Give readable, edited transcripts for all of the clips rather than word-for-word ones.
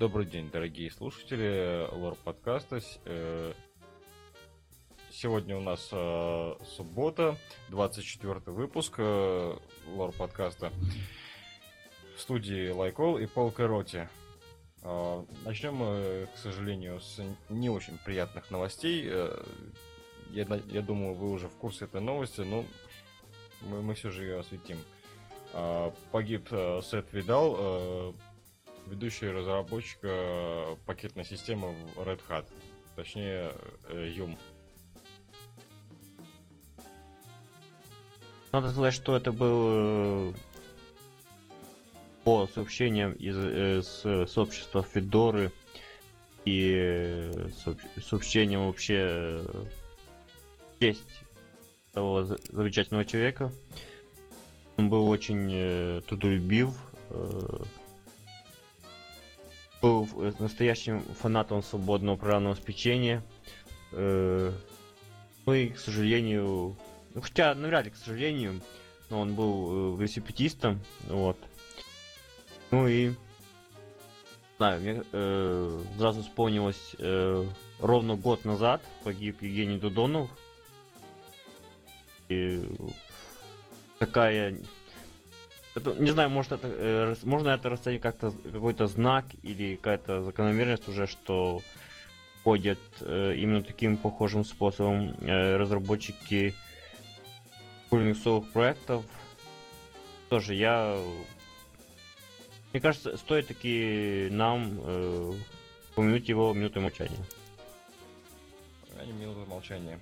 Добрый день, дорогие слушатели Лор подкаста. Сегодня у нас суббота, 24 выпуск Лор подкаста. В студии Лайкол и Пол Кароти. Начнем мы, к сожалению, с не очень приятных новостей. Я думаю, вы уже в курсе этой новости, но мы все же ее осветим. Погиб Сет Видал, ведущий разработчик пакетной системы Red Hat, точнее Yum. Надо сказать, что это был по сообщениям из сообщества Федоры и сообщениям вообще честь того замечательного человека. Он был очень трудолюбив, был настоящим фанатом свободного программного обеспечения. Ну и, к сожалению, хотя навряд ли, к сожалению, но он был велосипедистом, вот. Ну и, знаю, мне сразу вспомнилось, ровно год назад погиб Евгений Додонов. И такая... Это, не знаю, может это, можно это расценить как-то какой-то знак или какая-то закономерность уже, что ходят именно таким похожим способом разработчики Linux проектов. Тоже мне кажется, стоит таки нам упомянуть его минутой молчания. Минута молчания.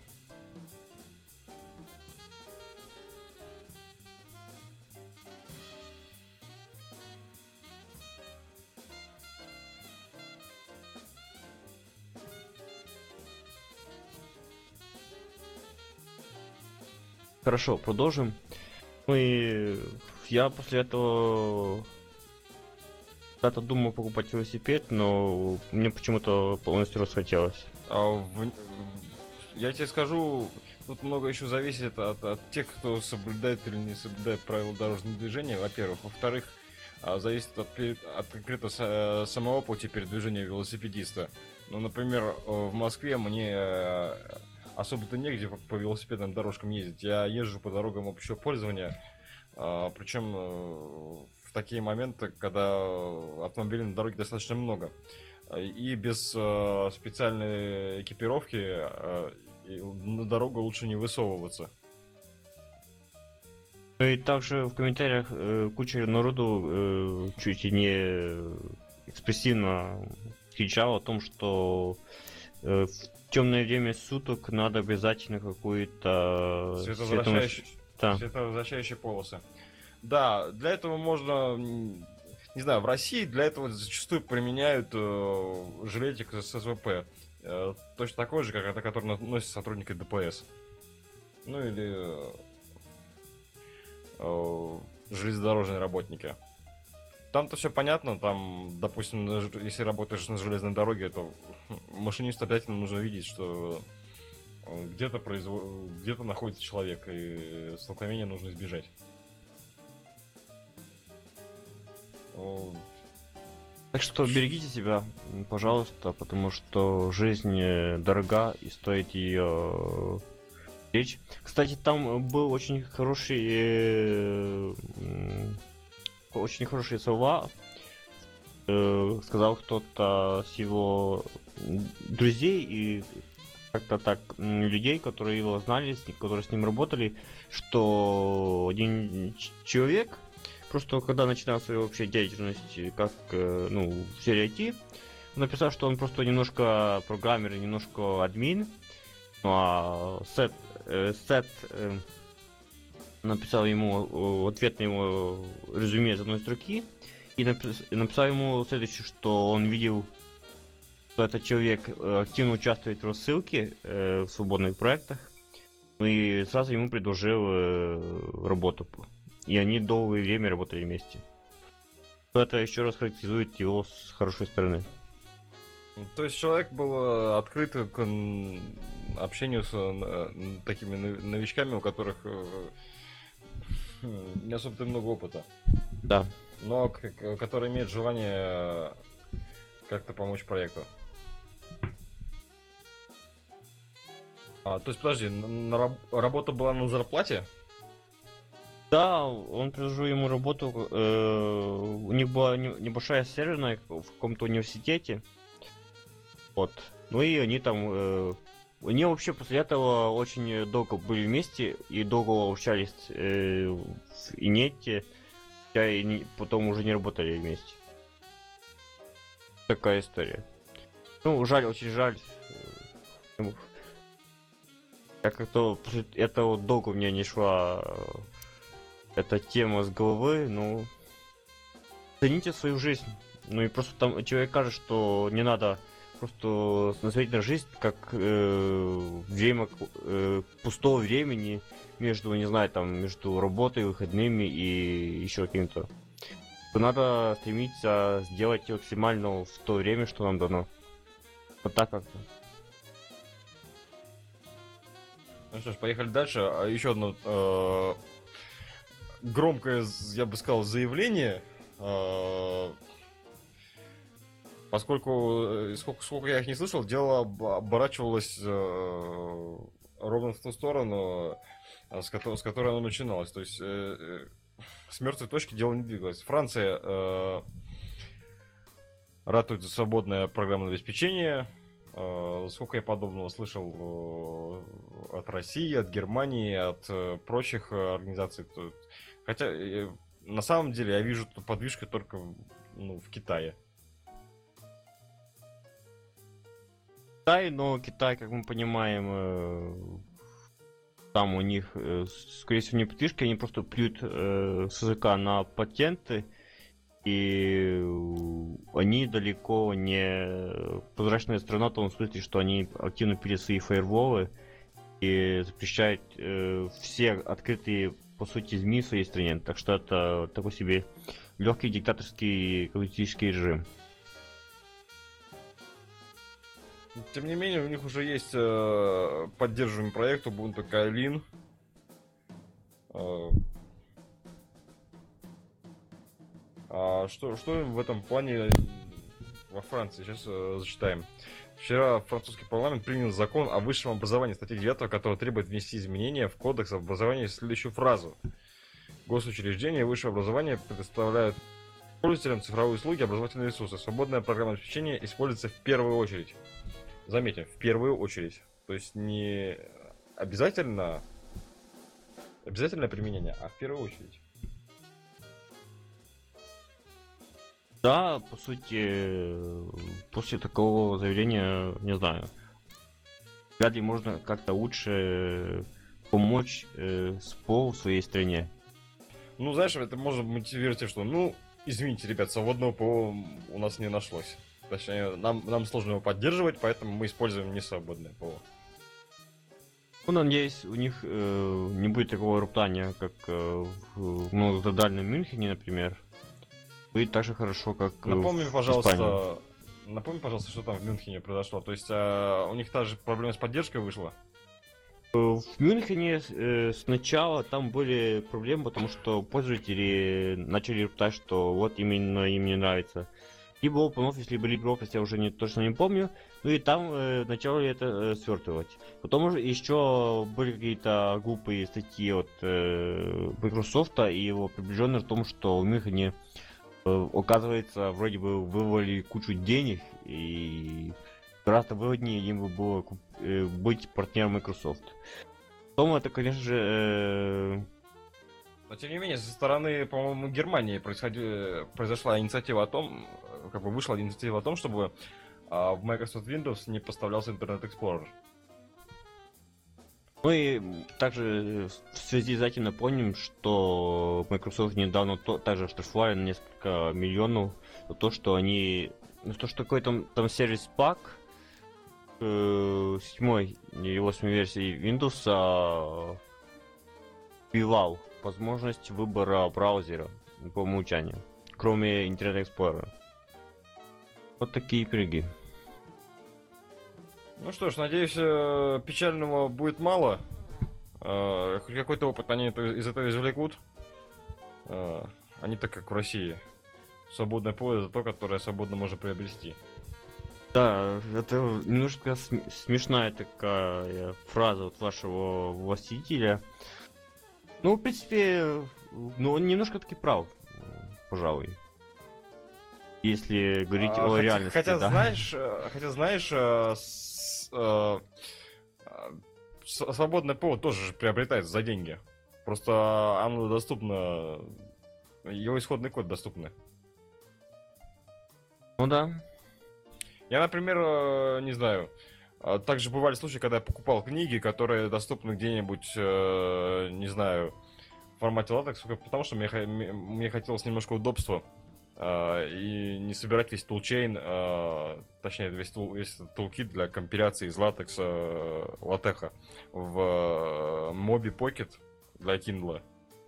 Хорошо, продолжим. Ну и я после этого когда-то думал покупать велосипед, но мне почему-то полностью расхотелось. Я тебе скажу, тут много еще зависит от тех, кто соблюдает или не соблюдает правила дорожного движения, во-первых. Во-вторых, зависит от конкретно самого пути передвижения велосипедиста. Ну, например, в Москве мне особо-то негде по велосипедным дорожкам ездить. Я езжу по дорогам общего пользования, причем в такие моменты, когда автомобилей на дороге достаточно много. И без специальной экипировки на дорогу лучше не высовываться. Ну и также в комментариях куча народу чуть и не экспрессивно кричал о том, что в темное время суток надо обязательно какую-то световозвращающие полосы. Да, для этого можно, не знаю, в России для этого зачастую применяют жилетик с СВП. Точно такой же, как который носят сотрудники ДПС. Ну или железнодорожные работники. Там-то все понятно, там, допустим, если работаешь на железной дороге, то машинисту обязательно нужно видеть, что где-то находится человек, и столкновения нужно избежать. Так что берегите себя, пожалуйста, потому что жизнь дорога и стоит ее беречь. Кстати, там был очень хороший слова, сказал кто-то с его друзей и как-то так людей, которые его знали, которые с ним работали, что один человек просто когда начинал свою вообще деятельность как в сфере IT, он написал, что он просто немножко программер, немножко админ. Ну а Сет написал ему ответ на его резюме из одной строки и написал ему следующее, что он видел, что этот человек активно участвует в рассылке в свободных проектах, и сразу ему предложил работу. И они долгое время работали вместе. Это еще раз характеризует его с хорошей стороны. То есть человек был открыт к общению с такими новичками, у которых не особо много опыта. Да. Но которые имеют желание как-то помочь проекту. То есть, подожди, работа была на зарплате? Да, он предложил ему работу. У них была небольшая серверная в каком-то университете. Вот. Ну и они там. Они вообще после этого очень долго были вместе и долго общались в инете, хотя и потом уже не работали вместе. Такая история. Ну, жаль, очень жаль. Я как-то после этого долго у меня не шла эта тема с головы, ну... Цените свою жизнь. Ну и просто там человек кажется, что не надо просто смотреть на жизнь как время пустого времени между, не знаю, там, между работой, выходными и еще каким-то. Надо стремиться сделать максимально в то время, что нам дано. Вот так как-то. Ну что ж, поехали дальше. Еще одно громкое, я бы сказал, заявление. Поскольку, сколько я их не слышал, дело оборачивалось ровно в ту сторону, с которой оно начиналось. То есть с мертвой точки дело не двигалось. Франция ратует за свободное программное обеспечение. Сколько я подобного слышал от России, от Германии, от прочих организаций. Хотя на самом деле я вижу эту подвижку только в Китае. Китай, но Китай, как мы понимаем, там у них, скорее всего, не подвижки, они просто плюют с языка на патенты, и они далеко не прозрачная страна в том смысле, что они активно пилят свои фаерволы и запрещают все открытые, по сути, СМИ в своей стране. Так что это такой себе легкий диктаторский коммунистический режим. Тем не менее, у них уже есть поддерживаемый проект Ubuntu Kylin. Что в этом плане во Франции? Сейчас зачитаем. Вчера французский парламент принял закон о высшем образовании, статья 9, который требует внести изменения в кодекс образования в следующую фразу. Госучреждения высшего образования предоставляют пользователям цифровые услуги, образовательные ресурсы. Свободное программное обеспечение используется в первую очередь. Заметьте, в первую очередь. То есть не обязательное применение, а в первую очередь. Да, по сути, после такого заявления, не знаю, вряд ли можно как-то лучше помочь СПО в своей стране. Ну, знаешь, это можно мотивировать тем, что, извините, ребят, свободного ПО у нас не нашлось. Точнее, нам сложно его поддерживать, поэтому мы используем несвободное ПО. Ну, надеюсь, у них не будет такого роптания, как в многострадальном Мюнхене, например. Будет так же хорошо, как Напомни, в пожалуйста, Испании. что там в Мюнхене произошло. То есть у них та же проблема с поддержкой вышла? В Мюнхене сначала там были проблемы, потому что пользователи начали роптать, что вот именно им не нравится. Либо OpenOffice, либо LibreOffice, я уже точно не помню. Ну и там начали это свертывать. Потом еще были какие-то глупые статьи от Microsoft и его приближенных о том, что в Мюнхене, оказывается, вроде бы вывалили кучу денег, и гораздо выгоднее им было быть партнером Microsoft. Потом это, конечно же... Но тем не менее, со стороны, по-моему, Германии произошла инициатива о том, вышла инициатива о том, чтобы в Microsoft Windows не поставлялся Internet Explorer. Ну и также в связи с этим напомним, что Microsoft недавно также штрафовали на несколько миллионов за то, что они... то, что какой-то там сервис пак 7 или 8 версии Windows убивал возможность выбора браузера по умолчанию, кроме Internet Explorer. Вот такие пироги. Ну что ж, надеюсь, печального будет мало. Хоть какой-то опыт они из этого извлекут. Они так как в России. Свободное поле за то, которое свободно можно приобрести. Да, это немножко смешная такая фраза вот вашего властителя. Ну, в принципе, ну, он немножко таки прав, пожалуй. Если говорить о Хотя, реальности, да. хотя знаешь, свободный повод тоже же приобретается за деньги. Просто оно доступно, его исходный код доступный. Ну да. Я, например, не знаю, также бывали случаи, когда я покупал книги, которые доступны где-нибудь, не знаю, в формате латекс, потому что мне хотелось немножко удобства. И не собирать весь тулчейн, точнее, весь тулкит для компиляции из латекса, латеха в Mobi Pocket для Kindle.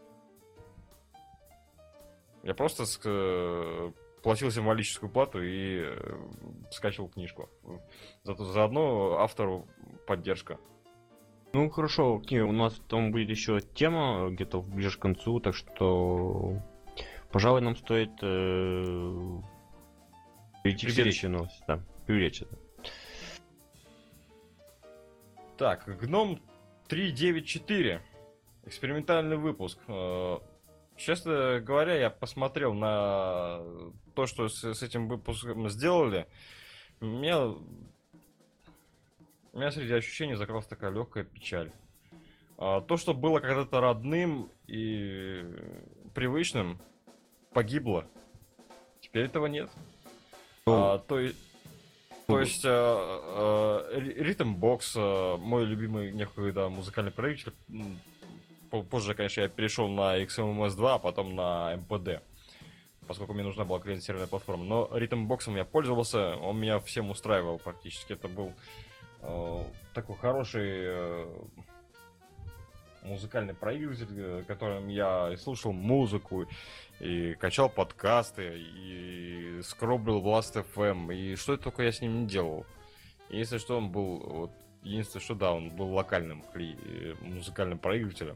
Я просто платил символическую плату и скачивал книжку. Зато заодно автору поддержка. Ну хорошо, окей, у нас там будет еще тема где-то ближе к концу, так что, пожалуй, нам стоит перейти к следующей новости. Да, привлечь это. Так, Гном 3.9.4. Экспериментальный выпуск. Честно говоря, я посмотрел на то, что с этим выпуском сделали. У меня среди ощущений закралась такая легкая печаль. То, что было когда-то родным и привычным, погибло. Теперь этого нет. Ну, То есть Rhythmbox, мой любимый некогда музыкальный проигрыватель. Позже, конечно, я перешел на XMMS2, а потом на MPD, поскольку мне нужна была клиент-серверная платформа. Но Rhythmbox я пользовался, он меня всем устраивал практически. Это был такой хороший музыкальный проигрыватель, которым я и слушал музыку, и качал подкасты, и скроблил Last.fm, и что это только я с ним не делал. И если что, он был, вот, единственное, что да, он был локальным музыкальным проигрывателем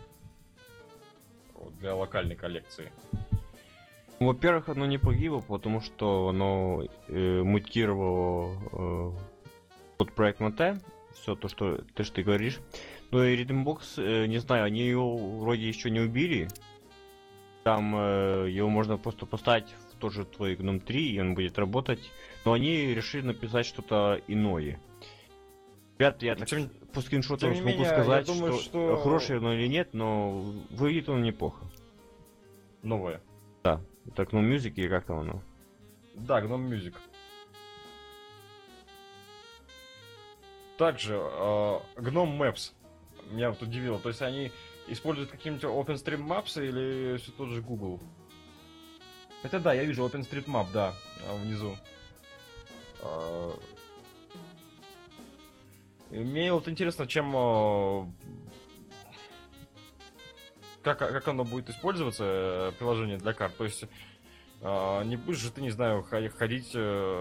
для локальной коллекции. во-первых, оно не погибло, потому что оно мутировало под проект Mate, все то, что ты говоришь. Но и Rhythmbox, не знаю, они его вроде еще не убили. Там его можно просто поставить в тот же твой Gnome 3, и он будет работать. Но они решили написать что-то иное. Ребят, я так по скриншотам смогу менее, сказать, я думаю, что хороший он или нет, но выглядит он неплохо. новое. Да, это Gnome Music или как там оно? Да, Gnome Music. Также Gnome Maps меня вот удивило. То есть они используют какие-нибудь OpenStreetMaps или все тот же Google? Хотя да, я вижу OpenStreetMap, да, внизу. Мне вот интересно, чем как оно будет использоваться, приложение для карт. То есть не будешь же ты, не знаю, ходить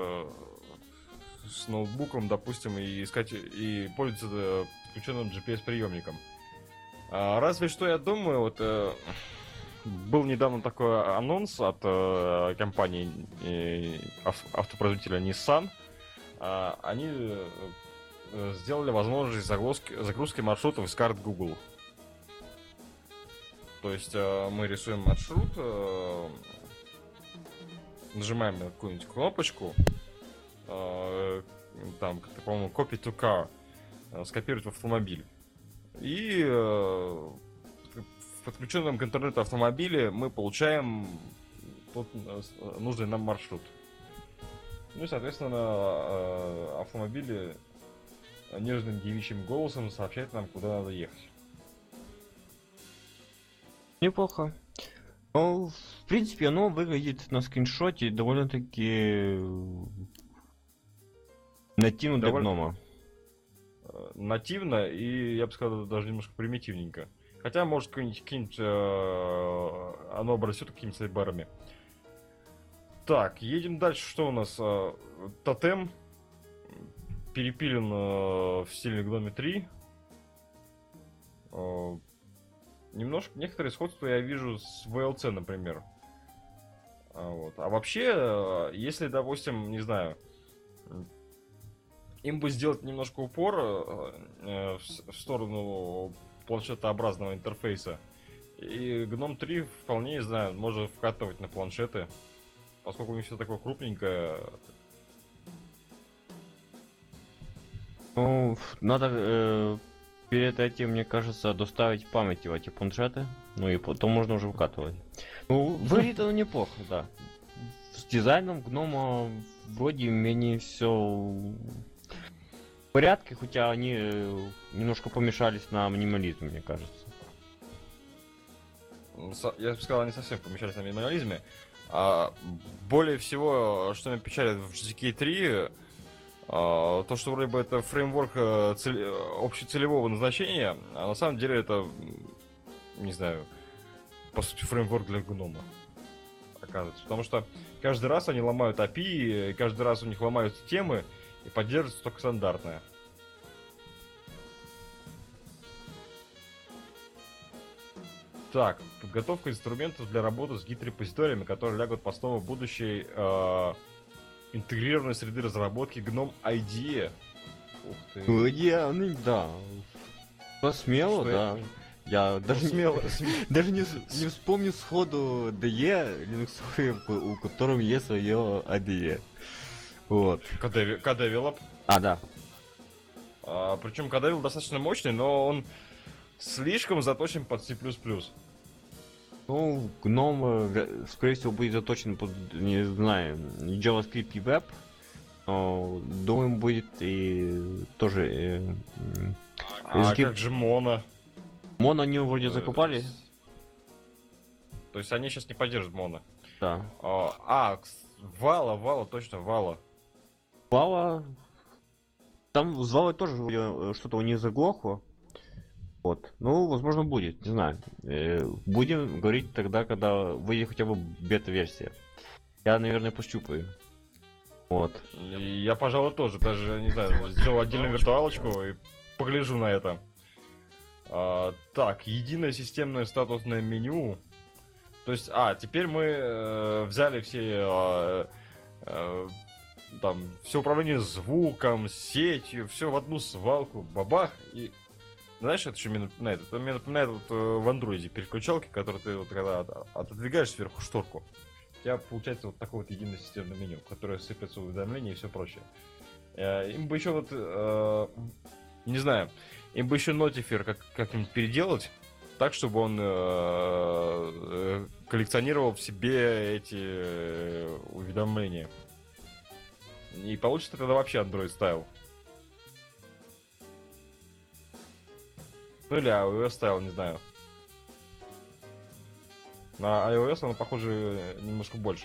с ноутбуком, допустим, и искать и пользоваться подключенным GPS-приемником. Разве что я думаю, вот был недавно такой анонс от компании автопроизводителя Nissan. Они сделали возможность загрузки маршрутов из карт Google. То есть мы рисуем маршрут, нажимаем на какую-нибудь кнопочку, там, по-моему, copy to car, скопировать в автомобиль. И в подключенном к интернету автомобиле мы получаем тот нужный нам маршрут. Ну и, соответственно, автомобили нежным девичьим голосом сообщает нам, куда надо ехать. Неплохо. Ну, в принципе, оно выглядит на скриншоте довольно-таки нативно для гнома. Нативно и, я бы сказал, даже немножко примитивненько. Хотя, может, какие-нибудь оно обрастет какими-то сайбарами. Так, едем дальше. Что у нас? Тотем перепилен в стиле Gnome 3. Немножко, некоторые сходства я вижу с VLC, например. Вот. А вообще, если, допустим, не знаю, Им бы сделать немножко упор в сторону планшетообразного интерфейса. И Гном 3 вполне, не знаю, можно вкатывать на планшеты. Поскольку у них все такое крупненькое. Ну, надо перед этим, мне кажется, доставить памяти в эти планшеты. Ну и потом можно уже вкатывать. Ну, выглядит оно неплохо, да. С дизайном гнома вроде менее все в порядке, хотя они немножко помешались на минимализме, мне кажется. Я бы сказал, они совсем помещались на минимализме. А более всего, что меня печалит в GTK 3, то, что вроде бы это фреймворк общецелевого назначения, а на самом деле это, не знаю, по сути, фреймворк для гнома, оказывается. Потому что каждый раз они ломают API, и каждый раз у них ломаются темы, и поддерживается только стандартное. Так, подготовка инструментов для работы с гид-репозиториями, которые лягут в основу будущей интегрированной среды разработки GNOME IDE. Ух ты. Ну, да. Смело, Что да. Я даже, смело. даже не вспомню сходу DE линуксовые, у которого есть свое IDE. Вот. Kdevelop. Да. Причем Kdevelop достаточно мощный, но он слишком заточен под C++. Ну, GNOME, скорее всего, будет заточен под, не знаю, JavaScript и Web. Но, думаю, будет и тоже... Как же Mono? Mono они вроде закупали. То есть они сейчас не поддерживают Mono. Да. Вала, точно, Вала. Вала... Там с Валой тоже вроде что-то у них заглохло. Вот. Ну, возможно, будет, не знаю. Будем говорить тогда, когда выйдет хотя бы бета-версия. Я, наверное, пощупаю. Вот. Я, пожалуй, тоже, даже, не знаю, сделал отдельную виртуалочку и погляжу на это. Так, единое системное статусное меню. То есть, теперь мы взяли все там все управление звуком, сетью, все в одну свалку, бабах, и знаешь, это что мне напоминает? Это мне напоминает вот в андроиде переключалки, которые ты вот когда отодвигаешь сверху шторку, у тебя получается вот такое вот единое системное меню, которое сыпется уведомления и все прочее. Им бы еще вот, не знаю, им бы еще Notifier как-нибудь переделать, так, чтобы он коллекционировал в себе эти уведомления. И получится тогда вообще Android стайл. Ну или iOS стайл, не знаю. На iOS оно похоже немножко больше.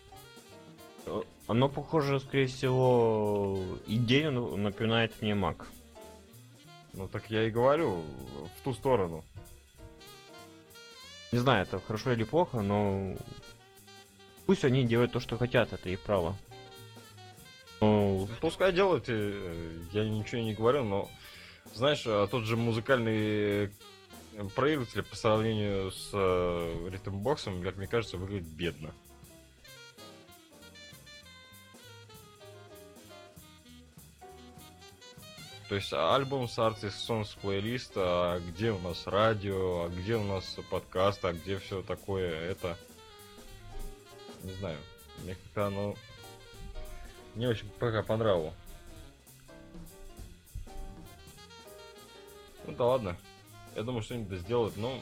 Оно похоже, скорее всего, идею напоминает мне Mac. Ну так я и говорю, в ту сторону. Не знаю, это хорошо или плохо, но пусть они делают то, что хотят, это их право. Пускай делают, я ничего не говорю, но знаешь, тот же музыкальный проигрыватель по сравнению с ритмбоксом, как мне кажется, выглядит бедно. То есть альбом с Artist Songs плейлиста, а где у нас радио, а где у нас подкаст, а где все такое, это... Не знаю, мне как-то оно не очень пока понравилось. Ну да ладно, я думаю, что-нибудь сделают, но...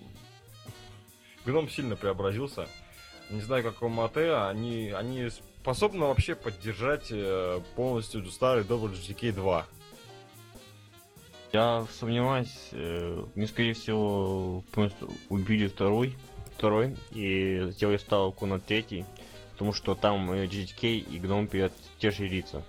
Гном сильно преобразился. Не знаю, как у Мате, они способны вообще поддержать полностью старый WGK 2. Я сомневаюсь, мне скорее всего просто убили второй и сделали ставку на третий, потому что там GTK и Gnome перед те же лица.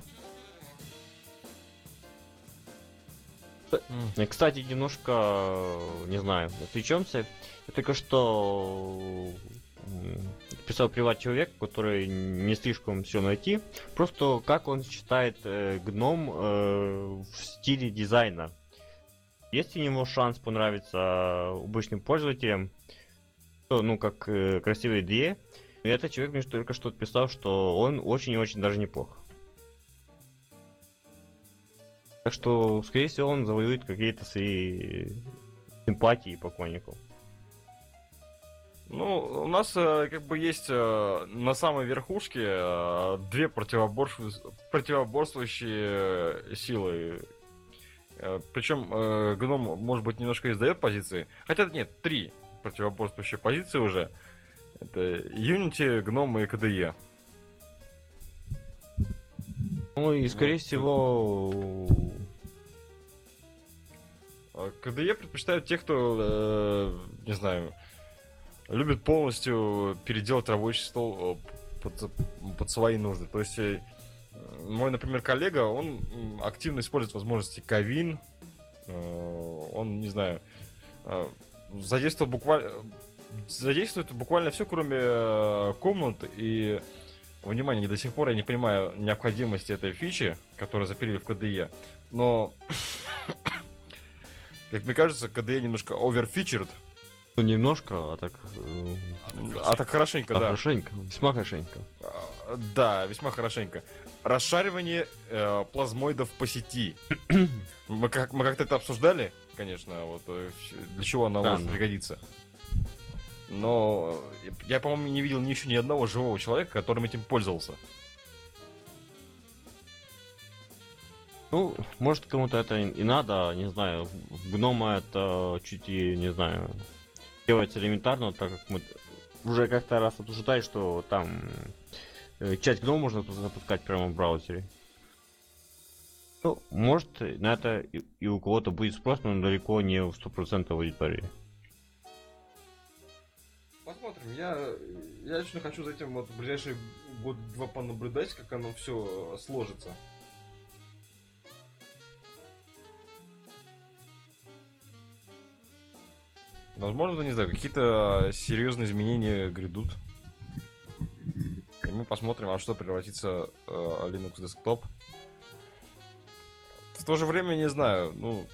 Кстати, немножко, не знаю, отвлечемся. Я только что писал приват человек, который не слишком все найти. Просто как он считает Gnome в стиле дизайна. Есть у него шанс понравиться обычным пользователям, ну, как красивая идея. И этот человек мне только что писал, что он очень и очень даже неплох. Так что, скорее всего, он завоюет какие-то свои симпатии поклонников. Ну, у нас как бы есть на самой верхушке две противоборствующие силы. Причем гном, может быть, немножко издает позиции. Хотя нет, три противоборствующие позиции уже. Это Unity, гном и KDE. Ну и, скорее Вот. всего... KDE предпочитают тех, кто, не знаю, любит полностью переделать рабочий стол под свои нужды. То есть мой, например, коллега, он активно использует возможности Ковин. Он, не знаю, задействует буквально все, кроме комнат. И, внимание, до сих пор я не понимаю необходимости этой фичи, которую запилили в KDE. Но, как мне кажется, KDE немножко overfeatured. Ну, немножко, а так... А так хорошенько, да. Хорошенько, весьма хорошенько. Да, весьма хорошенько. Расшаривание плазмоидов по сети. Мы как-то это обсуждали, конечно, вот для чего она может пригодиться. Но я, по-моему, не видел еще ни одного живого человека, которым этим пользовался. Ну, может, кому-то это и надо, не знаю. Гнома это чуть и, не знаю, делается элементарно, так как мы уже как-то раз обсуждали, что там часть гнома можно запускать прямо в браузере. Ну, может, на это и у кого-то будет спрос, но далеко не в 100% аудитории. Посмотрим. Я лично хочу за этим вот в ближайшие год-два понаблюдать, как оно все сложится. Возможно, не знаю, какие-то серьезные изменения грядут. И мы посмотрим, во что превратится Linux Desktop. В то же время, не знаю, ну...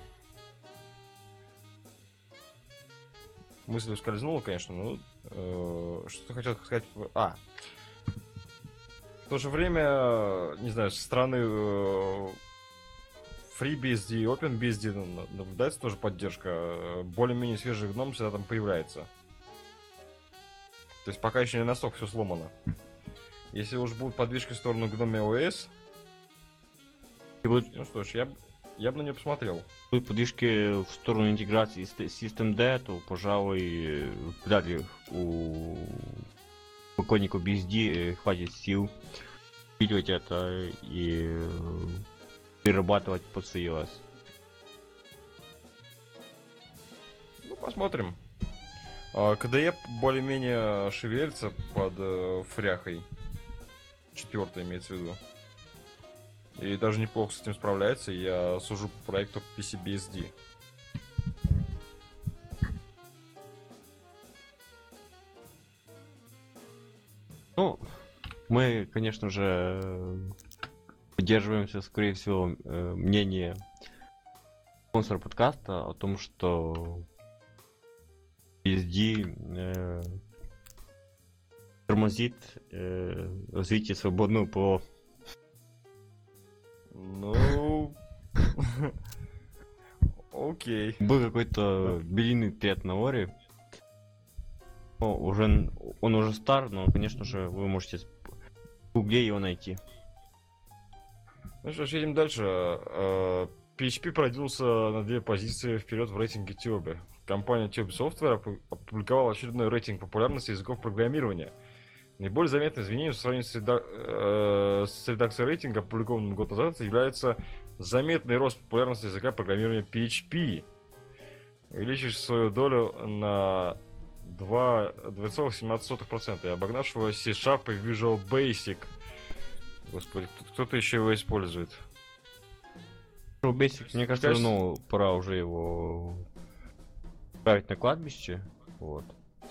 Мысль ускользнула, конечно, но... что хотел сказать... В то же время, не знаю, со стороны FreeBSD и OpenBSD наблюдается тоже поддержка. Более-менее свежий гном всегда там появляется. То есть пока еще не настолько все сломано. Если уж будут подвижки в сторону Gnome OS, ну что ж, я бы на нее посмотрел. Будут подвижки в сторону интеграции с Systemd, то, пожалуй, вряд ли у поклонника BSD хватит сил впитывать это и перерабатывать под iOS. Ну, посмотрим. KDE более-менее шевелится под фряхой. 4 имеется в виду. И даже неплохо с этим справляется. Я сужу по проекту PCBSD. Ну, мы, конечно же, поддерживаемся, скорее всего, мнение спонсора подкаста о том, что BSD тормозит развитие свободного ПО. Ну... Окей. Был какой-то белиный тред на Оре. Он уже стар, но, конечно же, вы можете в гугле его найти. Ну что ж, едем дальше. PHP продвинулся на 2 позиции вперед в рейтинге Tube. Компания Tube Software опубликовала очередной рейтинг популярности языков программирования. Наиболее заметным изменением в сравнении с редакцией рейтинга, опубликованным год назад, является заметный рост популярности языка программирования PHP, увеличив свою долю на 2,17% и обогнавшего C# и Visual Basic. Господи, кто-то еще его использует. Visual Basic, мне кажется, ну, пора уже его ставить на кладбище. Вот.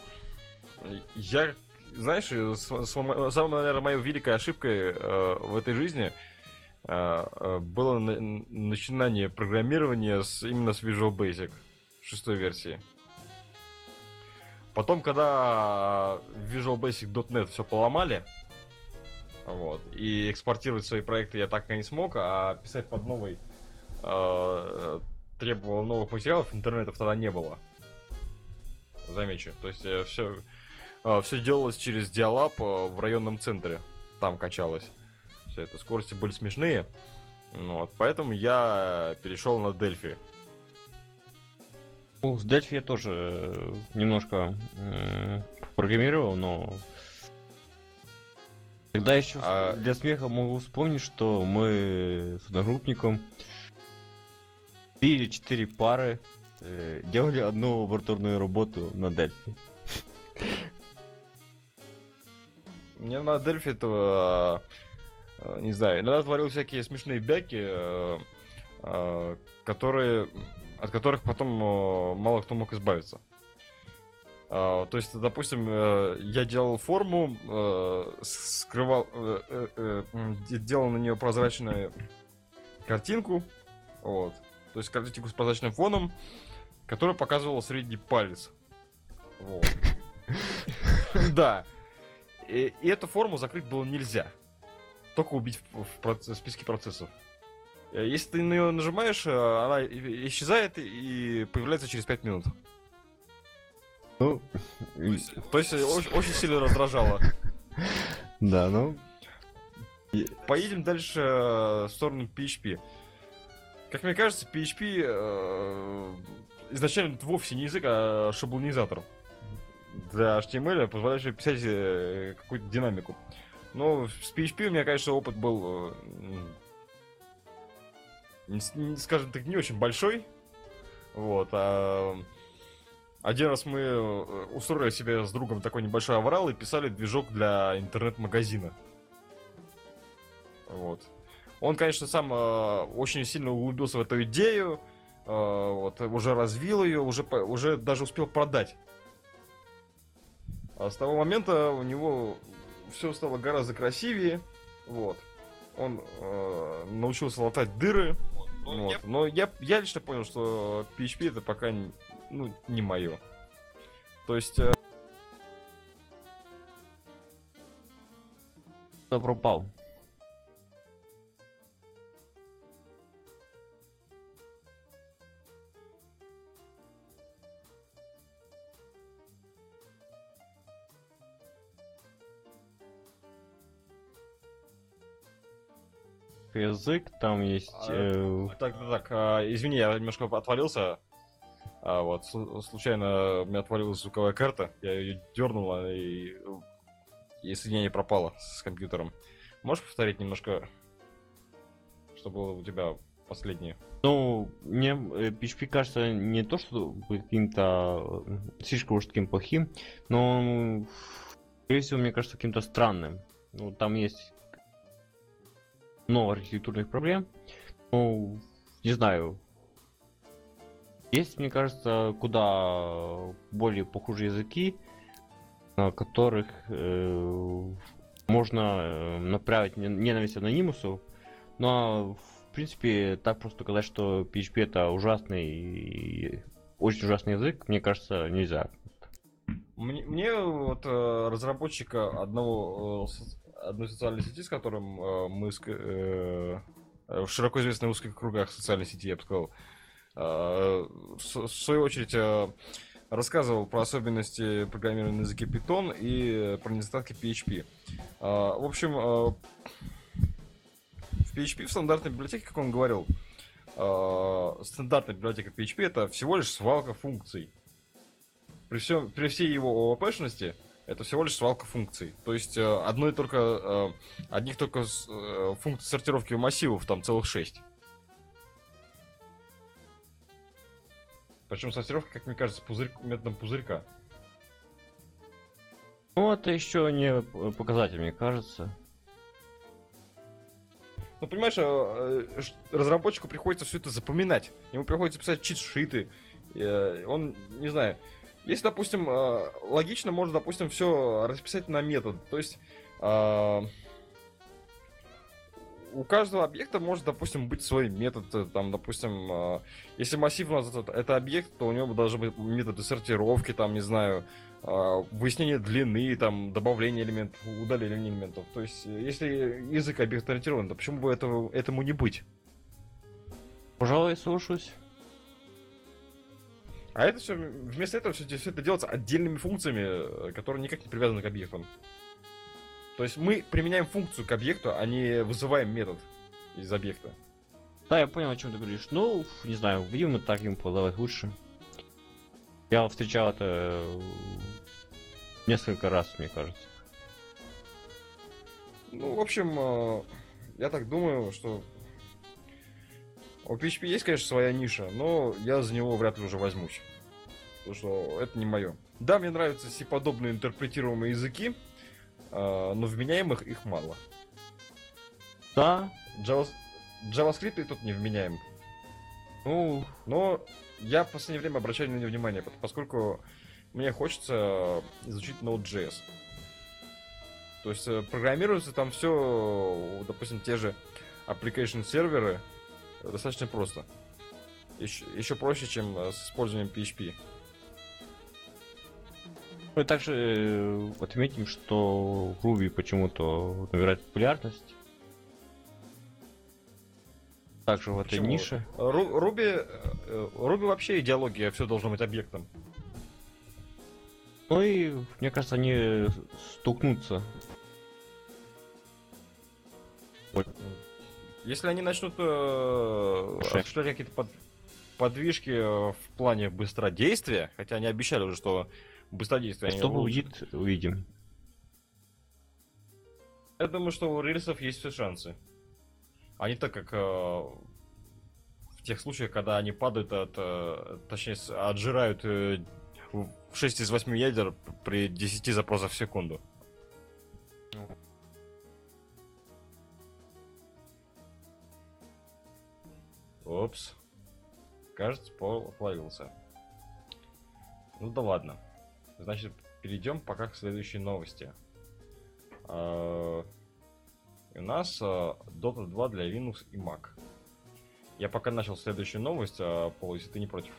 Я, знаешь, самой, наверное, моей великой ошибкой в этой жизни было начинание программирования именно с Visual Basic 6 версии. Потом, когда Visual Basic.net все поломали, вот, и экспортировать свои проекты я так и не смог, а писать под новой требовала новых материалов, интернетов тогда не было. Замечу. То есть все делалось через диалап в районном центре. Там качалось. Все это. Скорости были смешные. Ну, вот, поэтому я перешел на Дельфи. Ну, с Delphi я тоже немножко программировал, но тогда еще для смеха могу вспомнить, что мы с одногруппником 3 или 4 пары делали одну лабораторную работу на Delphi. Мне на Дельфи это, не знаю, иногда творил всякие смешные бяки, от которых потом мало кто мог избавиться. То есть, допустим, я делал форму, скрывал, делал на нее прозрачную картинку, вот. То есть картинку с прозрачным фоном, которая показывала средний палец. Вот. Да. И эту форму закрыть было нельзя. Только убить в списке процессов. Если ты на нее нажимаешь, она исчезает и появляется через 5 минут. Ну, то есть очень сильно раздражало. Да, ну. Поедем дальше в сторону PHP. Как мне кажется, PHP изначально вовсе не язык, а шаблонизатор для HTML, позволяющий писать какую-то динамику. Но с PHP у меня, конечно, опыт был, скажем так, не очень большой. Вот. Один раз мы устроили себе с другом такой небольшой аврал и писали движок для интернет-магазина. Вот. Он, конечно, сам очень сильно углубился в эту идею, вот, уже развил ее, уже даже успел продать. А с того момента у него все стало гораздо красивее. Вот. Он научился латать дыры. Вот. Но я лично понял, что PHP это пока не мое. То есть... Кто пропал? Язык, там есть... извини, я немножко отвалился. Вот, случайно у меня отвалилась звуковая карта. Я ее дернул, и соединение пропало с компьютером. Можешь повторить немножко, что было у тебя последнее? Ну, мне PHP кажется не то, что каким-то слишком уж таким плохим, но, скорее всего, мне кажется, каким-то странным. Ну, там есть много архитектурных проблем. Ну, не знаю. Есть, мне кажется, куда более похожие языки, на которых можно направить ненависть анонимусу, но в принципе так просто сказать, что PHP это ужасный, очень ужасный язык, мне кажется, нельзя. Мне вот разработчика одной социальной сети, с которым мы в широко известных узких кругах социальной сети, я бы сказал, в свою очередь рассказывал про особенности программирования на языке Python и про недостатки PHP. В общем, в PHP, в стандартной библиотеке, как он говорил, стандартная библиотека PHP это всего лишь свалка функций. При всей его ООП-шности это всего лишь свалка функций. То есть одних только функций сортировки массивов там целых 6. Причем сортировка, как мне кажется, методом пузырька. Ну, это еще не показатель, мне кажется. Ну, понимаешь, разработчику приходится все это запоминать. Ему приходится писать чит-шиты. Он, не знаю, если, допустим, логично, можно, допустим, все расписать на метод. То есть у каждого объекта может, допустим, быть свой метод. Там, допустим, если массив у нас это объект, то у него должны быть методы сортировки, там, не знаю, выяснение длины, там, добавление элементов, удаление элементов. То есть, если язык объект-ориентирован, то почему бы этому не быть? Пожалуй, слушаюсь. А это все, вместо этого все это делается отдельными функциями, которые никак не привязаны к объектам. То есть мы применяем функцию к объекту, а не вызываем метод из объекта. Да, я понял, о чем ты говоришь. Ну, не знаю, видимо, так им подавать лучше. Я встречал это несколько раз, мне кажется. Ну, в общем, я так думаю, что у PHP есть, конечно, своя ниша, но я за него вряд ли уже возьмусь. Потому что это не мое. Да, мне нравятся C-подобные интерпретируемые языки, но вменяемых их мало. Да, JavaScript и тут не вменяем. ну, Но я в последнее время обращаю на него внимание, поскольку мне хочется изучить Node.js. То есть программируется там все, допустим, те же application серверы достаточно просто. Еще проще, чем с использованием PHP. мы также отметим, что Ruby почему-то набирает популярность. Также в этой Почему? нише. Ruby вообще идеология, все должно быть объектом. Ну и, мне кажется, они столкнутся. Если они начнут осуществлять какие-то подвижки в плане быстродействия, хотя они обещали уже, что быстродействие они Что улучшат. будет, увидим. Я думаю, что у рельсов есть все шансы. А не так, как в тех случаях, когда они падают точнее, отжирают 6 из 8 ядер при 10 запросах в секунду. Опс. Кажется, плавился. Ну да ладно. Значит, перейдем пока к следующей новости. У нас Dota 2 для Linux и Mac. Я пока начал следующую новость, Пол, если ты не против.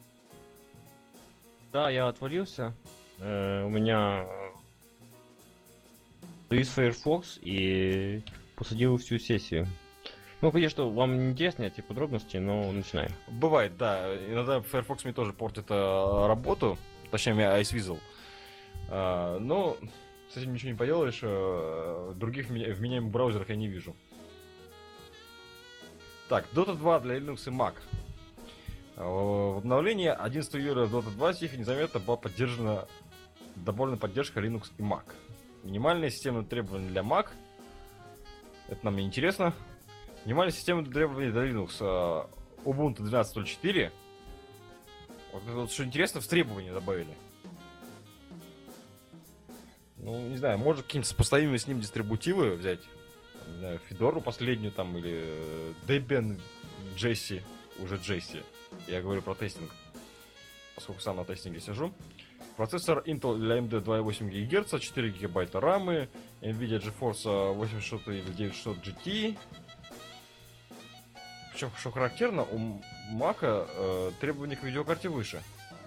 Да, я отвалился. У меня завис Firefox и посадил всю сессию. Ну, конечно, вам не интересны эти подробности, но начинаем. Бывает, да. Иногда Firefox мне тоже портит работу. Точнее, меня Iceweasel. Но с этим ничего не поделаешь. Других вменяемых браузеров я не вижу. Так, Dota 2 для Linux и Mac. В обновлении 11 июля в Dota 2 тихо незаметно была добавлена поддержка Linux и Mac. Минимальные системные требования для Mac. Это нам не интересно. Минимальные системные требования для Linux. Ubuntu 12.04. Вот что интересно, в требования добавили. Ну, не знаю, может какие-нибудь сопоставимые с ним дистрибутивы взять. Не знаю, Федору последнюю там, или Debian Jessie, уже Jessie. Я говорю про тестинг, поскольку сам на тестинге сижу. Процессор Intel для AMD 2.8 ГГц, 4 ГБ рамы, NVIDIA GeForce 8600 или 9600 GT. Причем, что характерно, у Mac требования к видеокарте выше.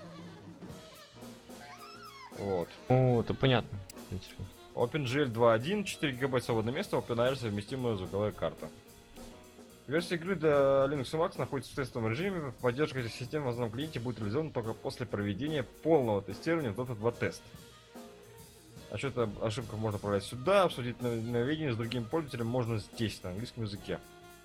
Вот. Ну, это понятно. OpenGL 2.1, 4 ГБ свободное место, OpenAir совместимая звуковая карта. Версия игры для Linux и Mac находится в тестовом режиме. Поддержка этих систем в основном клиенте будет реализована только после проведения полного тестирования Dota 2 тест. Отчет об ошибках можно отправлять сюда, обсудить нововведения с другим пользователем можно здесь, на английском языке.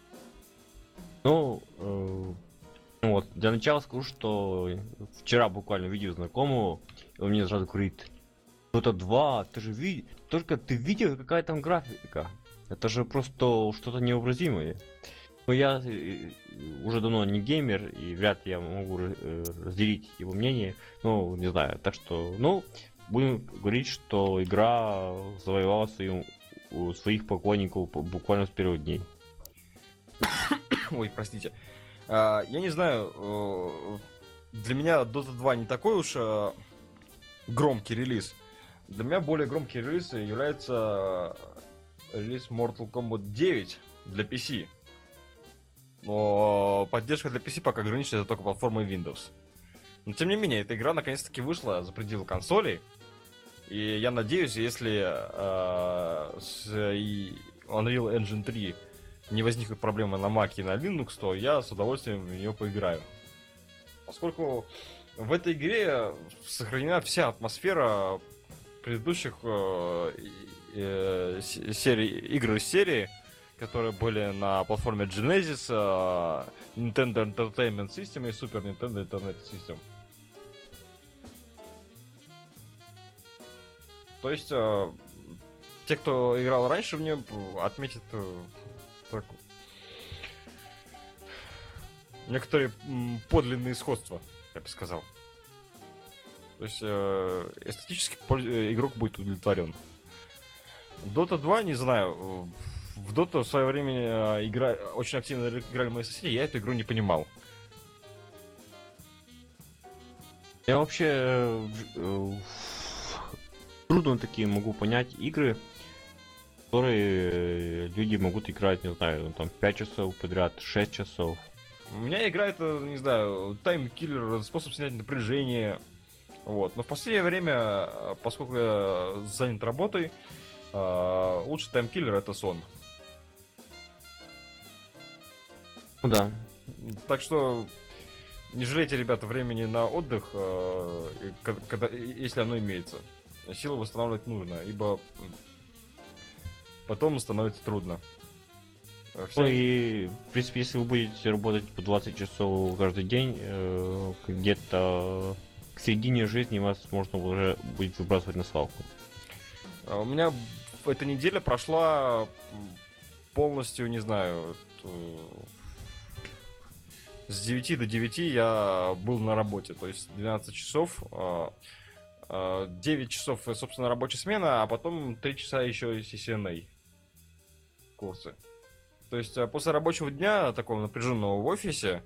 Ну, вот, для начала скажу, что вчера буквально видел знакомого, и он мне сразу говорит: Dota 2, ты же видел, только ты видел, какая там графика? Это же просто что-то невообразимое. Но я уже давно не геймер, и вряд ли я могу разделить его мнение, ну, не знаю, так что, ну, будем говорить, что игра завоевала своих поклонников буквально с первых дней. Ой, простите. Я не знаю, для меня Dota 2 не такой уж громкий релиз. Для меня более громкий релиз является релиз Mortal Kombat 9 для PC. Но поддержка для PC пока ограничена только платформой Windows. Но тем не менее, эта игра наконец-таки вышла за пределы консолей. И я надеюсь, если с Unreal Engine 3 не возникнут проблемы на Mac и на Linux, то я с удовольствием в нее поиграю. Поскольку в этой игре сохранена вся атмосфера предыдущих игр из серии, которые были на платформе Genesis, Nintendo Entertainment System и Super Nintendo Internet System. То есть, те, кто играл раньше в нее, отметят некоторые подлинные сходства, я бы сказал. То есть, эстетически игрок будет удовлетворен. Dota 2, не знаю, в Dota в свое время очень активно играли мои соседи, я эту игру не понимал. Я вообще трудно такие могу понять игры, которые люди могут играть, не знаю, там 5 часов подряд, 6 часов. У меня игра это, не знаю, таймкиллер, способ снять напряжение. Вот. Но в последнее время, поскольку я занят работой, лучший таймкиллер это сон. Ну да. Так что не жалейте, ребята, времени на отдых, если оно имеется. Силы восстанавливать нужно, ибо потом становится трудно. Ну и, в принципе, если вы будете работать по 20 часов каждый день, где-то к середине жизни вас можно уже будет выбрасывать на свалку. У меня эта неделя прошла полностью, не знаю, с 9 до 9 я был на работе, то есть 12 часов, 9 часов, собственно, рабочая смена, а потом 3 часа еще CCNA курсы. То есть после рабочего дня, такого напряженного в офисе,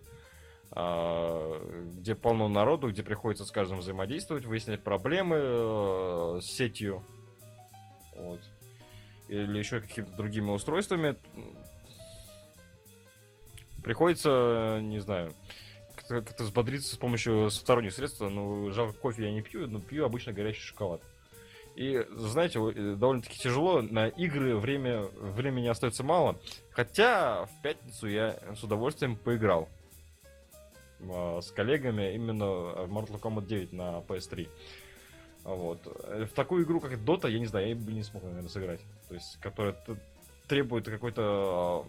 где полно народу, где приходится с каждым взаимодействовать, выяснять проблемы с сетью, вот, или еще какими-то другими устройствами, приходится, не знаю, как-то взбодриться с помощью сторонних средств. Ну, жалко, кофе я не пью, но пью обычно горячий шоколад. И, знаете, довольно-таки тяжело, на игры времени остается мало. Хотя в пятницу я с удовольствием поиграл с коллегами именно в Mortal Kombat 9 на PS3. Вот. В такую игру, как Dota, я не знаю, я бы не смог, наверное, сыграть. То есть, которая требует какого-то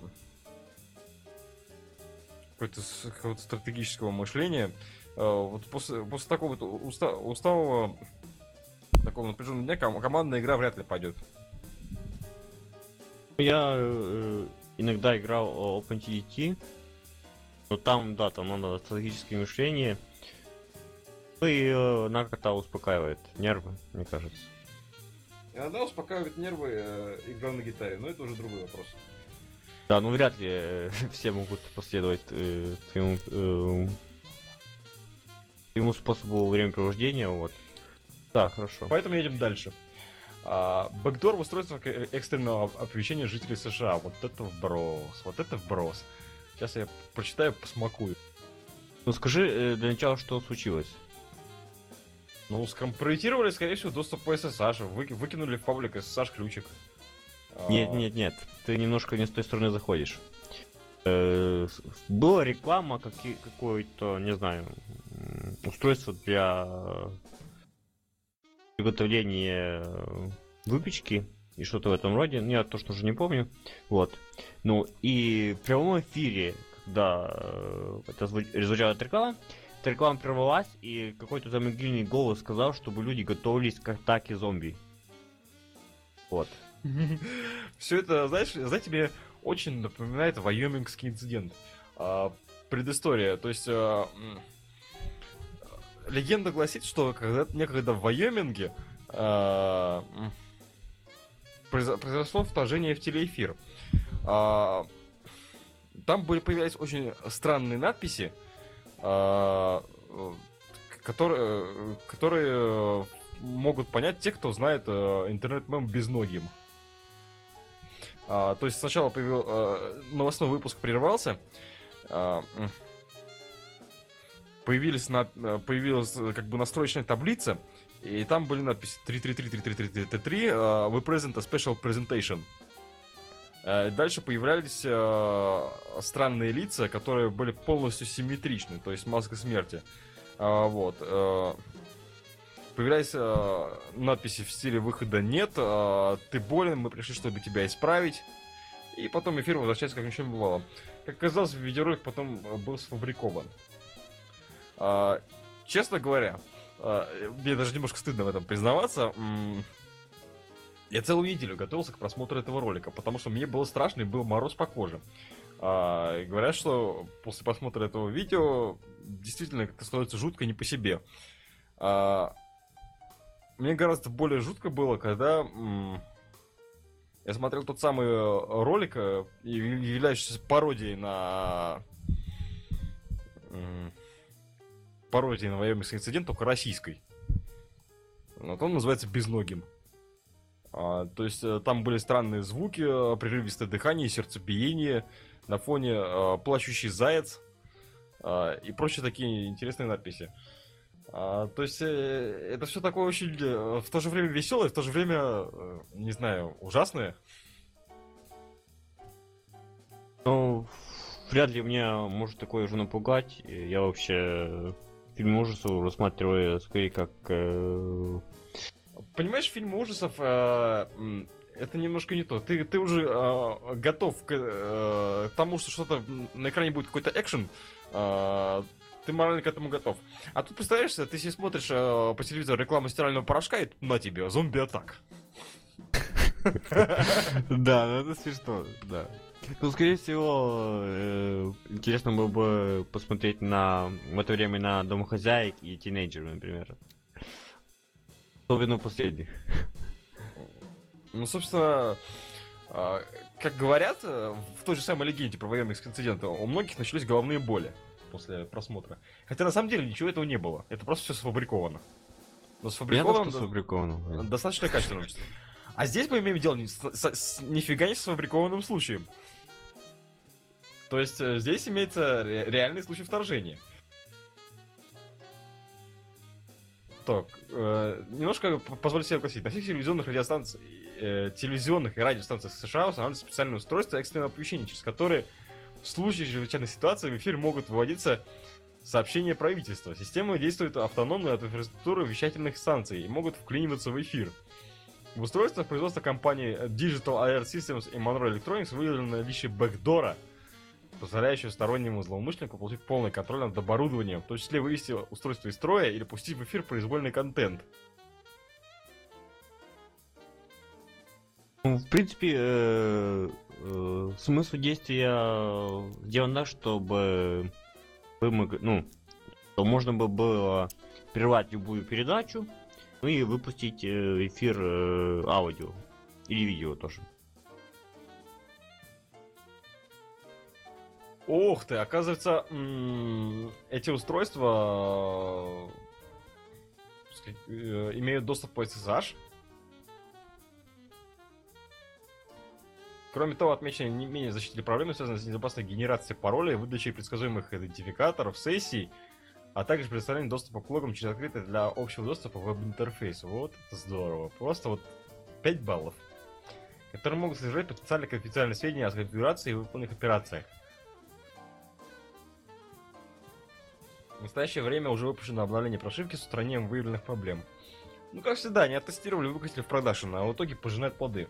стратегического мышления. Вот после такого усталого, такого напряженного дня командная игра вряд ли пойдет. Я иногда играл OpenTDT, но там, да, там надо стратегическое мышление. Ну и она как-то успокаивает нервы, мне кажется. Иногда успокаивает нервы игра на гитаре, но это уже другой вопрос. Да, ну вряд ли все могут последовать твоему способу времяпровождения, вот. Да, хорошо. Поэтому едем дальше. Бэкдор в устройствах экстренного оповещения жителей США. Вот это вброс, вот это вброс. Сейчас я прочитаю, посмакую. Ну скажи для начала, что случилось. Ну, скомпрометировали, скорее всего, доступ по SSH. Выкинули в паблик SSH ключик. Нет, ты немножко не с той стороны заходишь. Была реклама какое-то, не знаю, устройство для приготовления выпечки и что-то в этом роде. Я точно уже не помню. Вот. Ну и в прямом эфире, когда это звучала эта реклама прервалась, и какой-то замогильный голос сказал, чтобы люди готовились к атаке зомби. Вот. Все это, знаете, мне очень напоминает вайомингский инцидент. Предыстория. То есть легенда гласит, что некогда в Вайоминге произошло вторжение в телеэфир. Там появлялись очень странные надписи, которые могут понять те, кто знает интернет-мем безногим. То есть сначала новостной выпуск прервался, появилась как бы настроечная таблица, и там были надписи 333-333-333, we present a special presentation. Дальше появлялись странные лица, которые были полностью симметричны, то есть маска смерти. Вот. Появлялись надписи в стиле «Выхода нет», «Ты болен, мы пришли, чтобы тебя исправить». И потом эфир возвращается, как ничего не бывало. Как оказалось, видеоролик потом был сфабрикован. Честно говоря, мне даже немножко стыдно в этом признаваться. Я целую неделю готовился к просмотру этого ролика, потому что мне было страшно и был мороз по коже. И говорят, что после просмотра этого видео действительно как-то становится жутко не по себе. Мне гораздо более жутко было, когда я смотрел тот самый ролик, являющийся пародией на военный инцидент, только российской. Вот он называется «Безногим». То есть там были странные звуки, прерывистое дыхание, сердцебиение, на фоне плачущий заяц и прочие такие интересные надписи. То есть это все такое очень в то же время веселое, в то же время, не знаю, ужасное. Ну, вряд ли меня может такое уже напугать. Я вообще фильм ужасов рассматриваю скорее как... Понимаешь, фильм ужасов это немножко не то. Ты уже готов к тому, что что-то на экране будет какой-то экшен. Ты морально к этому готов. А тут, представляешь, ты себе смотришь по телевизору рекламу стирального порошка, и на тебе зомби-атак. Да, ну это смешно, да. Ну, скорее всего, интересно было бы посмотреть в это время на домохозяек и тинейджеров, например. Особенно последних. Ну, собственно, как говорят, в той же самой легенде про военных инцидентов, у многих начались головные боли после просмотра. Хотя на самом деле ничего этого не было. Это просто все сфабриковано. Но сфабриковано достаточно качественно. А здесь мы имеем дело нифига не с сфабрикованным случаем. То есть здесь имеется реальный случай вторжения. Так, немножко позволю себе угостить. На всех телевизионных и радиостанциях США устанавливаются специальные устройства экстренного оповещения, через которые в случае чрезвычайной ситуации в эфир могут выводиться сообщения правительства. Система действует автономно от инфраструктуры вещательных станций и могут вклиниваться в эфир. В устройствах производства компании Digital Alert Systems и Monroe Electronics выявлено наличие бэкдора, позволяющего стороннему злоумышленнику получить полный контроль над оборудованием, в том числе вывести устройство из строя или пустить в эфир произвольный контент. Ну, в принципе, смысл действия сделан так, чтобы что можно было прервать любую передачу, ну и выпустить эфир аудио или видео тоже. Ох ты, оказывается, эти устройства имеют доступ по SSH. Кроме того, отмечены не менее защитили проблемы, связанные с небезопасной генерацией паролей, выдачей предсказуемых идентификаторов, сессий, а также предоставлением доступа к логам через открытый для общего доступа веб-интерфейс. Вот это здорово. Просто вот 5 баллов. Которые могут содержать потенциально конфиденциальные сведения о конфигурации и выполненных операциях. В настоящее время уже выпущено обновление прошивки с устранением выявленных проблем. Ну, как всегда, не оттестировали, выпустили в продакшн, а в итоге пожинают плоды.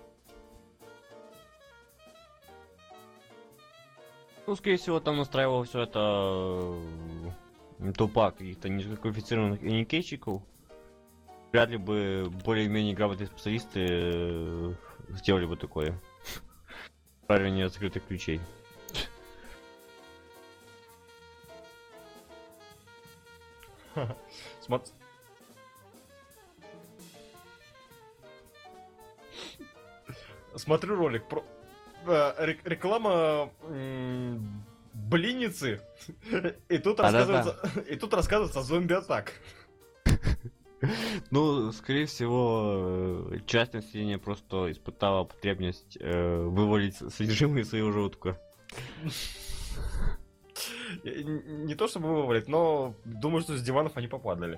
Ну, скорее всего, там настраивал все это толпа каких-то низкоквалифицированных уникейщиков. Вряд ли бы более-менее грамотные специалисты сделали бы такое. Правильно закрытых ключей. Смотрю ролик про реклама блинницы, и тут рассказывается о зомби-атак. Ну, скорее всего, часть населения просто испытала потребность вывалить содержимое своего желудка. Не то чтобы вывалить, но думаю, что с диванов они попадали.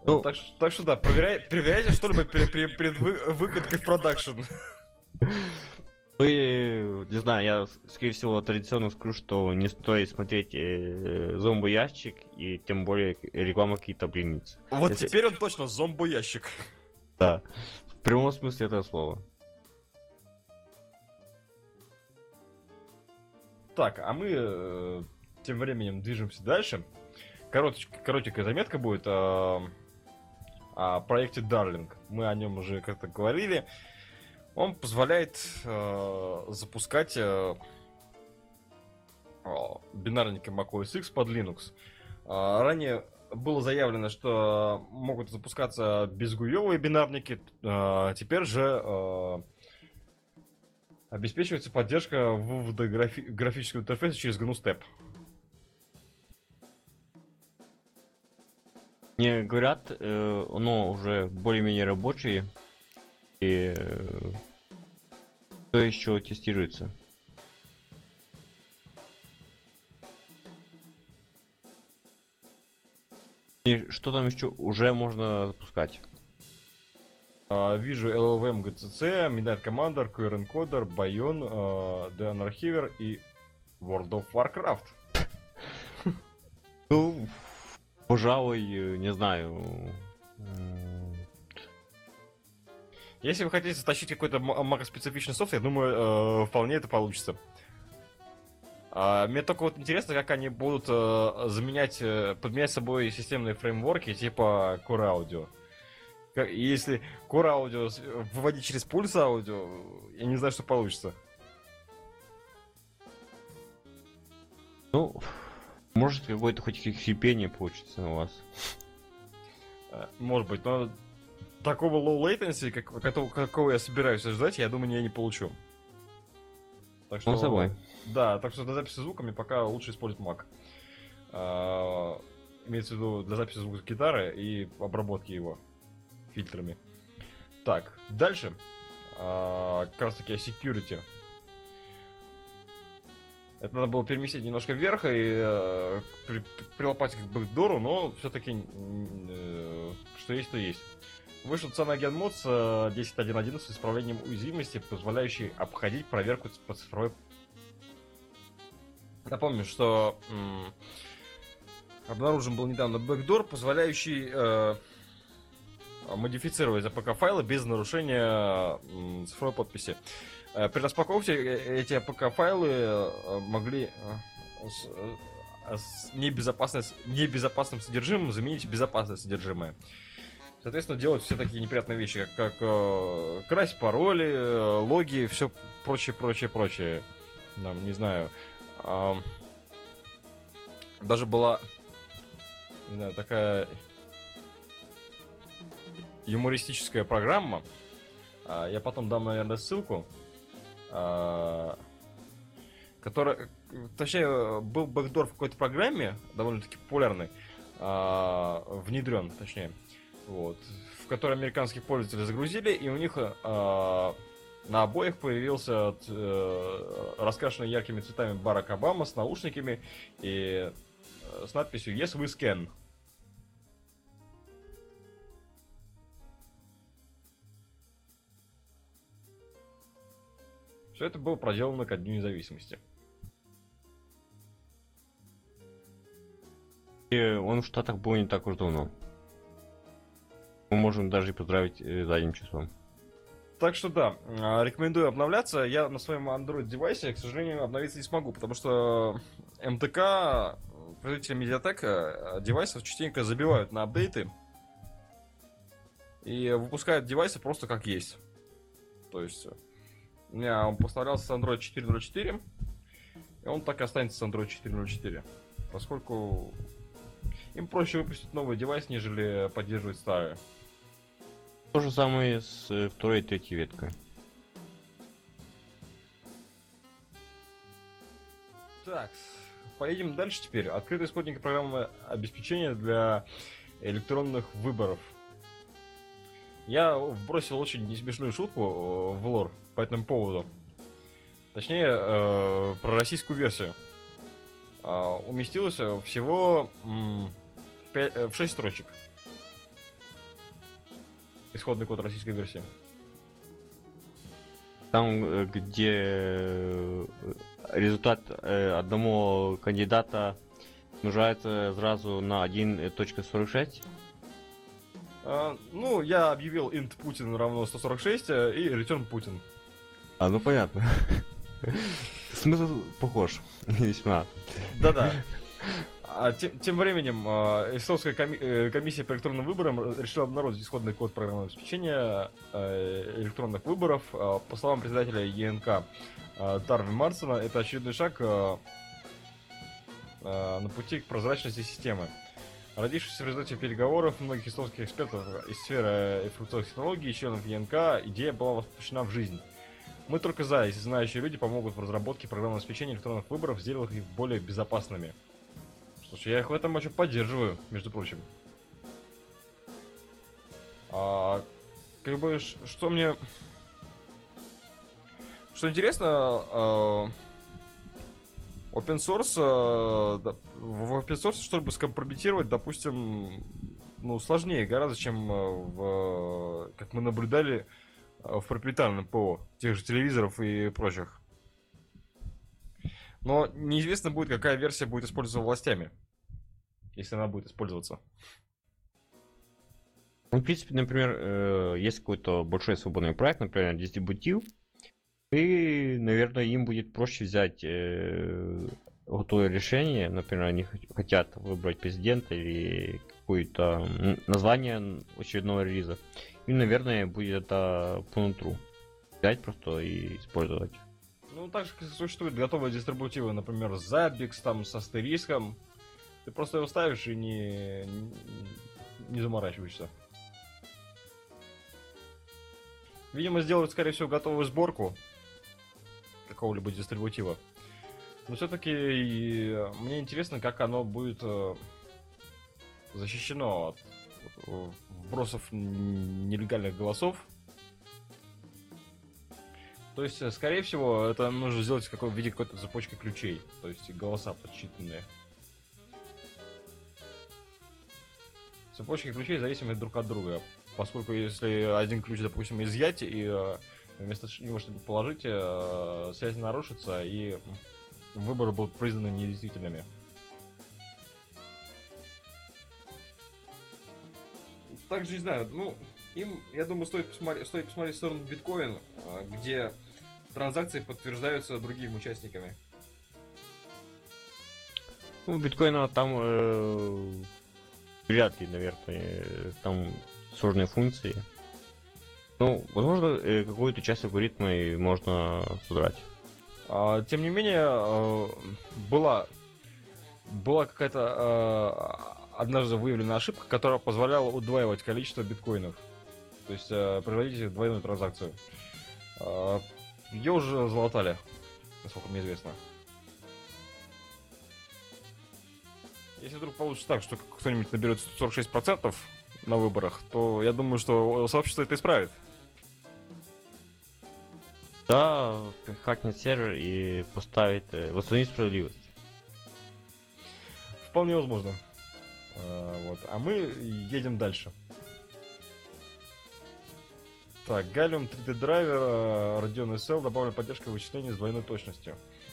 Ну, Так что да, проверяйте что-либо перед выкаткой в продакшн. вы, не знаю, я, скорее всего, традиционно скажу, что не стоит смотреть зомбоящик и тем более рекламу какие-то блинницы. Вот Если- теперь он точно зомбоящик. Да, в прямом смысле этого слова. Так, а мы тем временем движемся дальше. Коротенькая заметка будет о проекте Darling. Мы о нем уже как-то говорили. Он позволяет запускать бинарники macOS X под Linux. Ранее было заявлено, что могут запускаться безгуевые бинарники. Теперь же обеспечивается поддержка вывода графического интерфейса через GNU Step. Мне говорят, оно уже более-менее рабочее, и то еще тестируется. И что там еще уже можно запускать? Вижу LLVM GCC, Midnight Commander, QR Encoder, Bayon, DN Archiver и World of Warcraft. Ну, пожалуй, не знаю. Если вы хотите затащить какой-то макроспецифичный софт, я думаю, вполне это получится. Мне только вот интересно, как они будут подменять собой системные фреймворки типа Core Audio. Если Core Audio выводить через пульс аудио, я не знаю, что получится. Ну, может какое-то хоть хипение получится у вас. Может быть, но такого low latency, какого я собираюсь ожидать, я думаю, я не получу. Так что, Ну, собой. Да, так что для записи звуками пока лучше использовать Mac. Имеется в виду для записи звука гитары и обработки его фильтрами. Так, дальше. Как раз таки о security. Это надо было переместить немножко вверх и прилопать к бэкдору, но все-таки что есть, то есть. Вышел Cyanogen Mod с 10.1.11 с исправлением уязвимости, позволяющей обходить проверку по цифровой. Напомню, что обнаружен был недавно бэкдор, позволяющий модифицировать APK-файлы без нарушения цифровой подписи. При распаковке эти APK-файлы могли с небезопасным содержимым заменить безопасное содержимое. Соответственно, делать все такие неприятные вещи, как красть пароли, логи, все прочее. Там, не знаю. Даже была, не знаю, такая юмористическая программа. Я потом дам, наверное, ссылку. Которая, точнее, был бэкдор в какой-то программе, довольно-таки популярный, внедрен, точнее, вот, в которой американские пользователи загрузили, и у них на обоих появился раскрашенный яркими цветами Барак Обама с наушниками и с надписью «Yes, we scan». Все это было проделано ко Дню независимости. И он в Штатах был не так уж давно. Мы можем даже и поздравить задним числом. Так что да, рекомендую обновляться. Я на своем Android-девайсе, к сожалению, обновиться не смогу, потому что МТК, производители Mediatek, девайсов частенько забивают на апдейты и выпускают девайсы просто как есть. То есть у меня он поставлялся с Android 4.0.4, и он так и останется с Android 4.0.4, поскольку им проще выпустить новый девайс, нежели поддерживать старый. То же самое с второй и третьей веткой. Так, поедем дальше теперь. Открытый исходник программы обеспечения для электронных выборов. Я вбросил очень несмешную шутку в лор по этому поводу. Точнее, про российскую версию. Уместилось всего в 6 строчек. исходный код российской версии. Там, где результат одного кандидата умножается сразу на 1.46. Ну, я объявил int Путин равно 146 и return Путин. Ну понятно. Смысл похож. Весьма. Да-да. Тем временем, эстонская комиссия по электронным выборам решила обнародовать исходный код программного обеспечения электронных выборов. По словам председателя ЕНК Тарви Марсена, это очередной шаг на пути к прозрачности системы. Родившись в результате переговоров многих эстонских экспертов из сферы информационных технологий и членов ЕНК, идея была воплощена в жизнь. Мы только за, если знающие люди помогут в разработке программного обеспечения электронных выборов, сделав их более безопасными. Слушай, я их в этом очень поддерживаю, между прочим. Как бы, что мне... Что интересно, open source, в open source, чтобы скомпрометировать, допустим, ну, сложнее гораздо, чем как мы наблюдали в проприетарном ПО, тех же телевизоров и прочих. Но неизвестно будет, какая версия будет использоваться властями, если она будет использоваться. Ну, в принципе, например, есть какой-то большой свободный проект, например, дистрибутив, и, наверное, им будет проще взять готовое решение. Например, они хотят выбрать президента или какое-то название очередного релиза. Им, наверное, будет это по нутру. Взять просто и использовать. Ну, так же существуют готовые дистрибутивы, например, Zabbix, там, с астериском. Ты просто его ставишь и не заморачиваешься. Видимо, сделают, скорее всего, готовую сборку какого-либо дистрибутива. Но все-таки мне интересно, как оно будет защищено от вбросов нелегальных голосов. То есть, скорее всего, это нужно сделать в виде какой-то цепочки ключей. То есть голоса подсчитанные. Цепочки ключей зависимы друг от друга. Поскольку если один ключ, допустим, изъять и вместо него что-нибудь положить, связь нарушится и выборы будут признаны недействительными. Также, не знаю, ну, я думаю, стоит посмотреть в сторону биткоин, где транзакции подтверждаются другими участниками. Ну, биткоина там вряд ли, наверное, там сложные функции. Ну, возможно, какую-то часть алгоритма можно содрать. Тем не менее, была какая-то однажды выявлена ошибка, которая позволяла удваивать количество биткоинов. То есть проводить двойную транзакцию. Ее уже залатали, насколько мне известно. Если вдруг получится так, что кто-нибудь наберет 46% на выборах, то я думаю, что сообщество это исправит. Да, хакнет сервер и поставит восстановить справедливость. Вполне возможно. Вот. А мы едем дальше. Так, Gallium 3D драйвер Radeon SL добавлена поддержка вычислений с двойной точностью.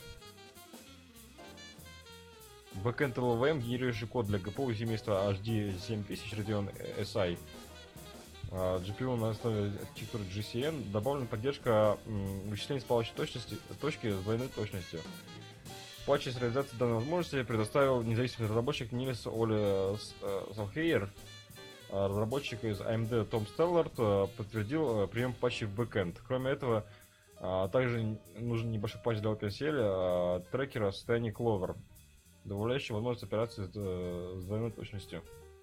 Backend LLVM, генерирующий код для ГПУ семейства HD 7000 Radeon SI. GPU на основе архитектуры GCN, добавлена поддержка вычислений с палочной точки с двойной точностью. Патч с реализацией данной возможности предоставил независимый разработчик Нильс Оле Салхейер. Разработчик из AMD Том Стеллард подтвердил прием патчей в бэкэнд. Кроме этого, также нужен небольшой патч для OpenCL трекера в состоянии Clover, добавляющий возможность операции с двойной точностью.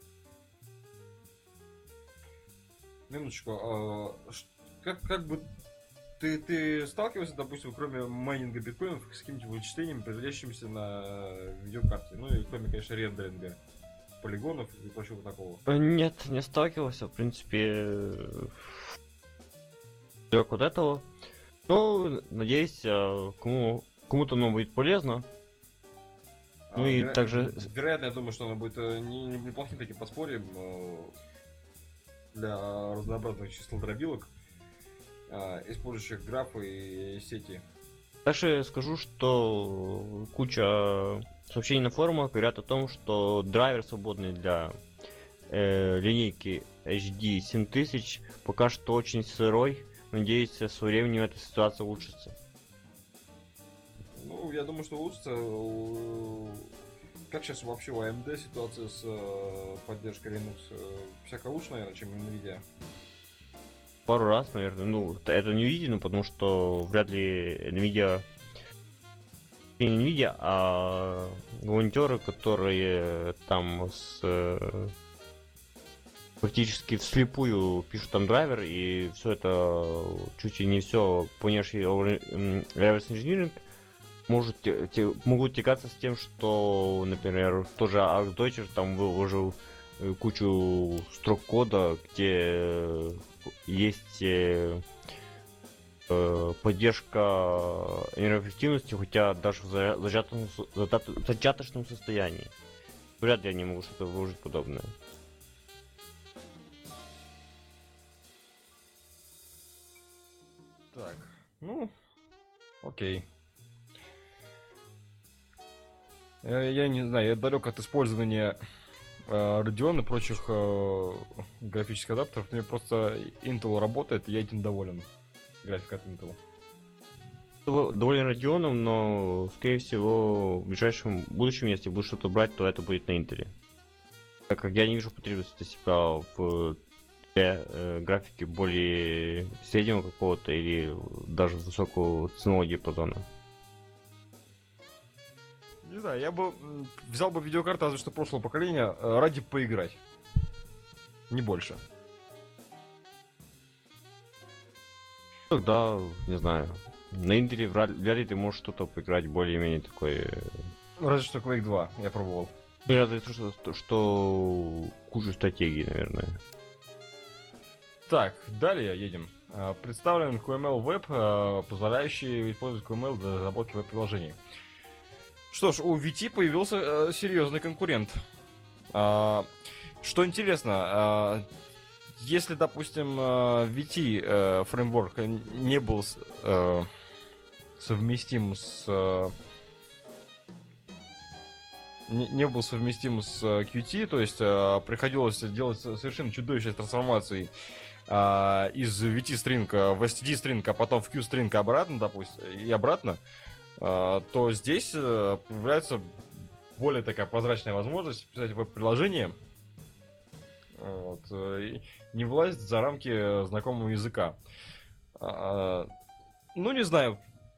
Минуточку, как бы ты сталкивался, допустим, кроме майнинга биткоинов, с какими-то вычислениями, производящимися на видеокарте? Ну и кроме, конечно, рендеринга полигонов и прочего такого. Нет, не сталкивался, в принципе, далек от этого. Но, надеюсь, кому-то оно будет полезно. Ну и также... Вероятно, я думаю, что оно будет неплохим таким подспорьем. для разнообразных числодробилок, использующих графы и сети. Также скажу, что куча сообщений на форумах говорят о том, что драйвер свободный для линейки HD 7000 пока что очень сырой. Надеюсь, со временем эта ситуация улучшится. Ну, я думаю, что улучшится. Как сейчас вообще у AMD ситуация с поддержкой Linux? Всяко лучше, наверное, чем Nvidia. Пару раз, наверное. Ну, это не видно, потому что вряд ли Nvidia... Не Nvidia, а волонтеры, которые там практически вслепую пишут там драйвер, и все это чуть ли не все понявший реверс инжиниринг могут тягаться с тем, что, например, тоже Archdeutscher там выложил кучу строк кода, где есть поддержка энергоэффективности, хотя даже в зачаточном состоянии. Вряд ли они могут что-то выложить подобное. Так, ну, окей. Я не знаю, я далек от использования Radeon и прочих графических адаптеров. Мне просто Intel работает, и я этим доволен. Графика от Intel. Доволен Radeon, но, скорее всего, в ближайшем будущем, если будет что-то брать, то это будет на Intel. Так как я не вижу потребности для себя в графике более среднего какого-то или даже высокого ценового диапазона. Не знаю, я бы взял бы видеокарту разве что прошлого поколения ради поиграть. Не больше. Тогда, не знаю, на Интеле вряд ли ты можешь что-то поиграть более-менее такое... Разве что Quake 2 я пробовал. Разве что кучу стратегий, наверное. Так, далее едем. Представлен QML Web, позволяющий использовать QML для разработки веб-приложений. Что ж, у VT появился серьезный конкурент. Что интересно, если, допустим, VT фреймворк не был совместим с Qt, то есть приходилось делать совершенно чудовищные трансформации из VT стринга в std стринг, а потом в Q стринг обратно, допустим, и обратно, то здесь появляется более такая прозрачная возможность писать веб-приложение, вот, и не влазить за рамки знакомого языка. Ну, не знаю.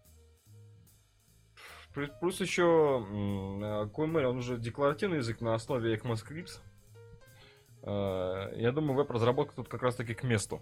Плюс еще QML, он уже декларативный язык на основе ECMAScript. Я думаю, веб-разработка тут как раз таки к месту.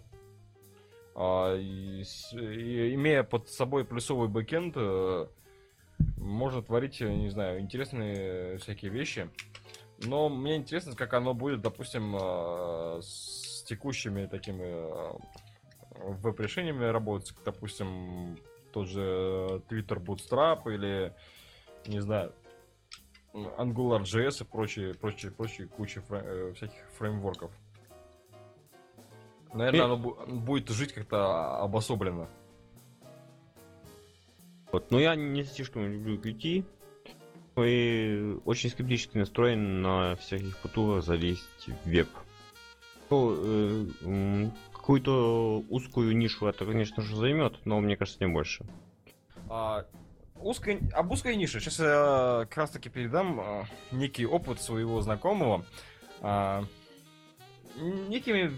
Имея под собой плюсовый бэкэнд, можно творить, не знаю, интересные всякие вещи. Но мне интересно, как оно будет, допустим, с текущими такими веб-решениями работать. Допустим, тот же Twitter Bootstrap или, не знаю, AngularJS и прочие куча всяких фреймворков. Наверное, оно будет жить как-то обособленно. Вот, но я не слишком люблю Qt. И очень скептически настроен на всяких потугах залезть в веб. Какую-то узкую нишу это, конечно же, займет, но мне кажется, не больше. Об узкой нише. Сейчас я как раз таки передам некий опыт своего знакомого. Некими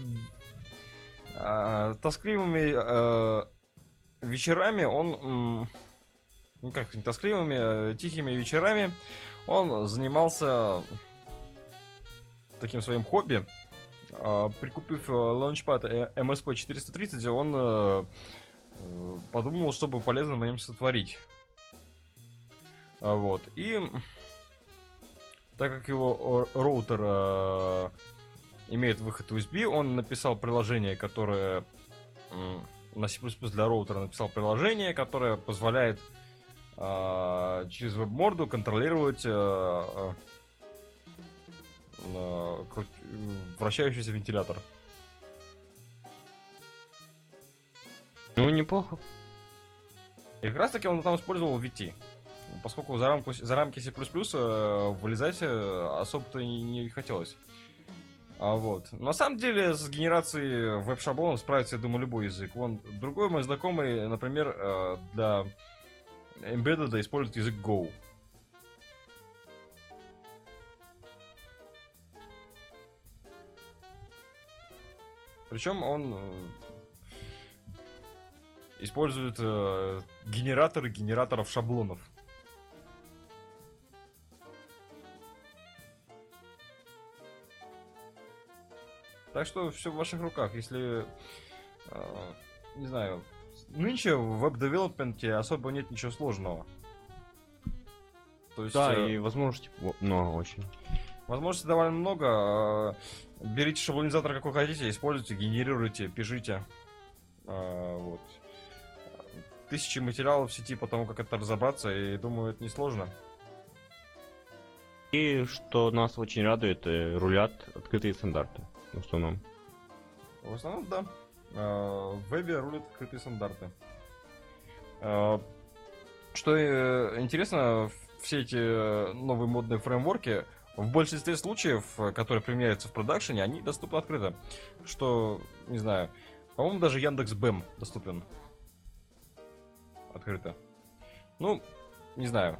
тоскливыми вечерами он... Ну как, не тоскливыми, тихими вечерами он занимался таким своим хобби. Прикупив лаунчпад MSP430, он подумал, чтобы полезно на нем сотворить. Вот. И так как его роутер имеет выход USB, он написал приложение, которое на C++ для роутера написал приложение, которое позволяет через веб-морду контролировать вращающийся вентилятор. Ну, неплохо. И как раз таки он там использовал VT. Поскольку за рамки C++ вылезать особо-то не хотелось. Вот. На самом деле, с генерацией веб-шаблонов справится, я думаю, любой язык. Вон, другой мой знакомый, например, для Embedded использует язык Go. Причем он использует генераторы генераторов шаблонов. Так что все в ваших руках. Если, не знаю, нынче в веб-девелопменте особо нет ничего сложного. То есть, Да, и возможностей много очень. возможностей довольно много. Берите шаблонизатор какой хотите, используйте, генерируйте, пишите. Вот. Тысячи материалов в сети по тому, как это разобраться, и думаю, это несложно. И что нас очень радует, рулят открытые стандарты в основном. В основном, да. В вебе рулят открытые стандарты. Что интересно, все эти новые модные фреймворки в большинстве случаев, которые применяются в продакшене, они доступны открыто. Что, не знаю, по-моему, даже Яндекс.Бэм доступен открыто. Ну, не знаю.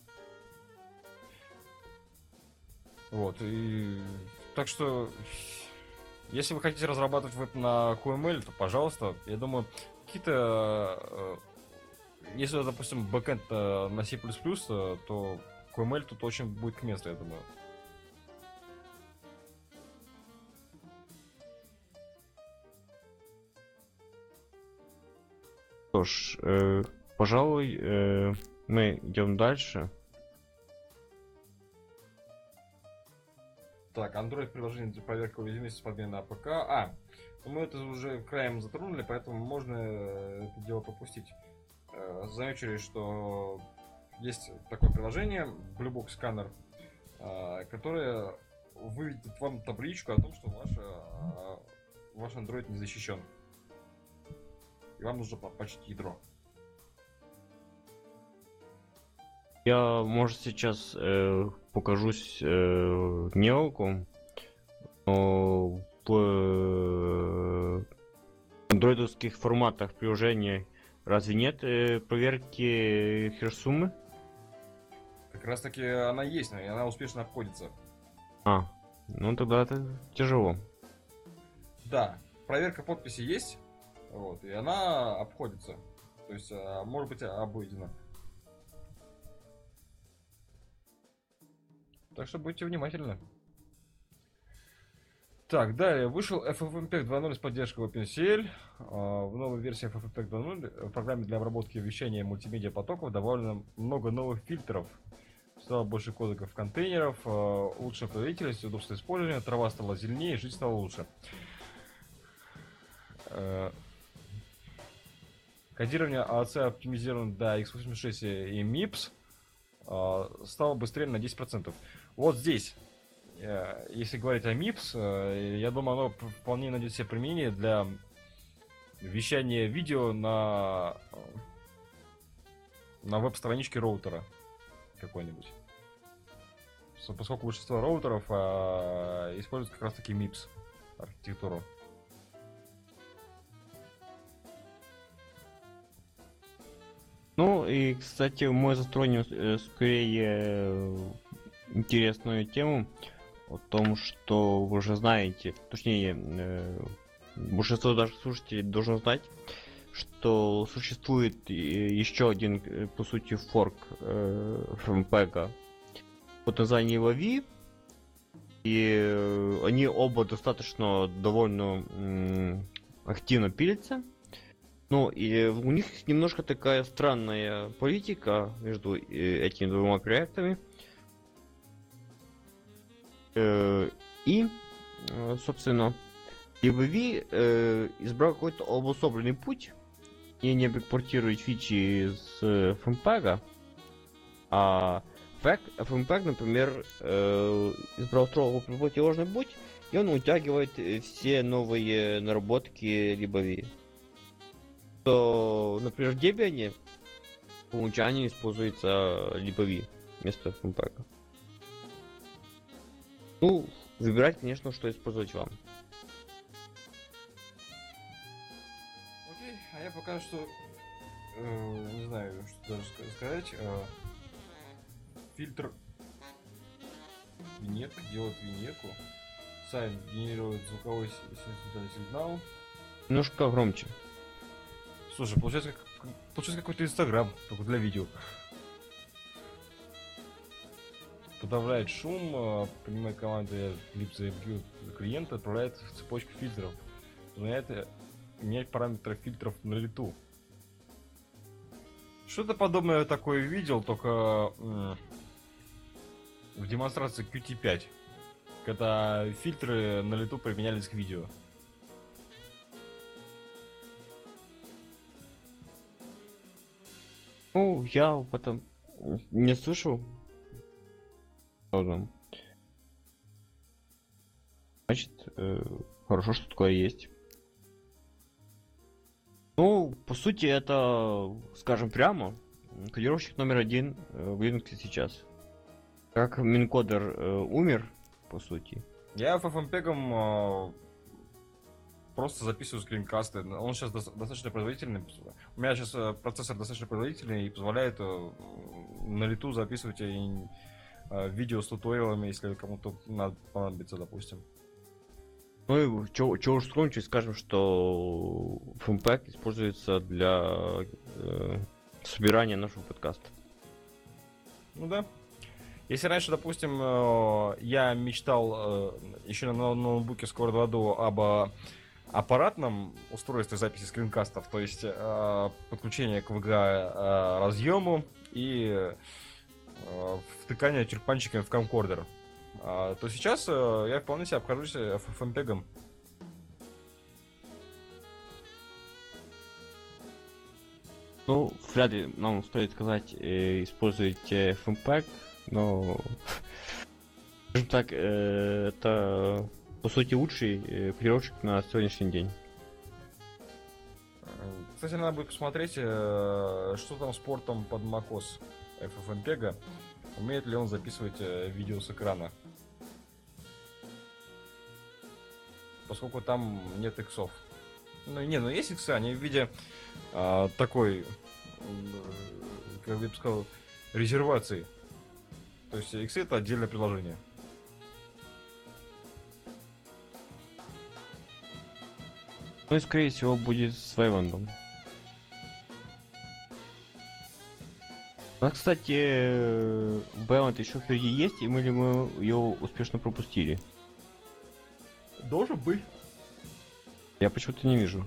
Вот, и... Так что, если вы хотите разрабатывать веб на QML, то, пожалуйста, я думаю, какие-то... Если, допустим, бэкэнд на C++, то QML тут очень будет к месту, я думаю. Что ж, пожалуй, мы идем дальше. Так, Android приложение для проверки уязвимости с подменой на АПК. Мы это уже краем затронули, поэтому можно это дело пропустить. Замечу лишь, что есть такое приложение, Bluebox Scanner, которое выведет вам табличку о том, что ваш Android не защищен. И вам нужно попачить ядро. Я, может, сейчас покажусь неоком, но в андроидовских форматах приложения разве нет проверки херсумы? Как раз таки она есть, и она успешно обходится. Ну тогда это тяжело. Да, проверка подписи есть, вот, и она обходится. То есть, может быть, обойдена. Так что будьте внимательны. Так, далее вышел FFmpeg 2.0 с поддержкой OpenCL. В новой версии FFmpeg 2.0 в программе для обработки вещания мультимедиа потоков добавлено много новых фильтров. Стало больше кодеков контейнеров, улучшена производительность, удобство использования, трава стала зеленее, жизнь стала лучше. Кодирование AAC оптимизировано до x86 и MIPS. Стало быстрее на 10%. Вот здесь, если говорить о MIPS, я думаю, оно вполне найдет себе применение для вещания видео на веб-страничке роутера какой-нибудь. Поскольку большинство роутеров используют как раз таки MIPS архитектуру. Ну и, кстати, мы затронем скорее интересную тему о том, что вы уже знаете, точнее, большинство даже слушателей должно знать, что существует еще один, по сути, форк FFmpeg под названием Wavi, и они оба достаточно довольно активно пилятся. Ну, и у них немножко такая странная политика между этими двумя проектами. И, собственно, EVV избрал какой-то обособленный путь и не экспортирует фичи из FFmpeg, а FFmpeg, например, избрал строго противоположный путь, и он утягивает все новые наработки LibreV. что, например, в Debian по умолчанию используется LibreV вместо FMPEG. Ну, выбирать, конечно, что использовать вам. Окей, а я пока что не знаю, что даже сказать. Фильтр виньетка делает виньетку. Сайт генерирует звуковой сигнал. Немножко громче. Слушай, получается какой-то Инстаграм, только для видео. Подавляет шум, принимает команды libzmq клиента, отправляет в цепочку фильтров. Менять параметры фильтров на лету. Что-то подобное такое видел, только в демонстрации Qt5, когда фильтры на лету применялись к видео. Ну, я об этом не слышал. Значит, хорошо, что такое есть. Ну, по сути, это, скажем прямо, кодировщик номер один в Linux сейчас. Как минкодер умер, по сути. Я FFmpeg просто записываю скринкасты. Он сейчас достаточно производительный. У меня сейчас процессор достаточно производительный и позволяет на лету записывать видео с туториалами, если кому-то понадобится, допустим. Ну и чё уж скромничать, скажем, что FFmpeg используется для собирания нашего подкаста. Ну да. Если раньше, допустим, я мечтал еще на ноутбуке Square 2 об аппаратном устройстве записи скринкастов, то есть подключение к VGA разъему и втыкание тюркпанчиками в камкордер, то сейчас я вполне себе обхожусь FFmpeg. Ну, вряд ли нам стоит сказать, используйте FFmpeg, но, скажем так, это по сути лучший кодировщик на сегодняшний день. Кстати, надо будет посмотреть, что там с портом под macOS FFmpeg. Умеет ли он записывать видео с экрана? Поскольку там нет иксов. Ну есть иксы, они в виде такой, как бы я бы сказал, резервации. То есть иксы это отдельное приложение. Ну и скорее всего будет с Вайландом. А, кстати, Вайланд еще впереди есть, и мы ее успешно пропустили? Должен быть. Я почему-то не вижу.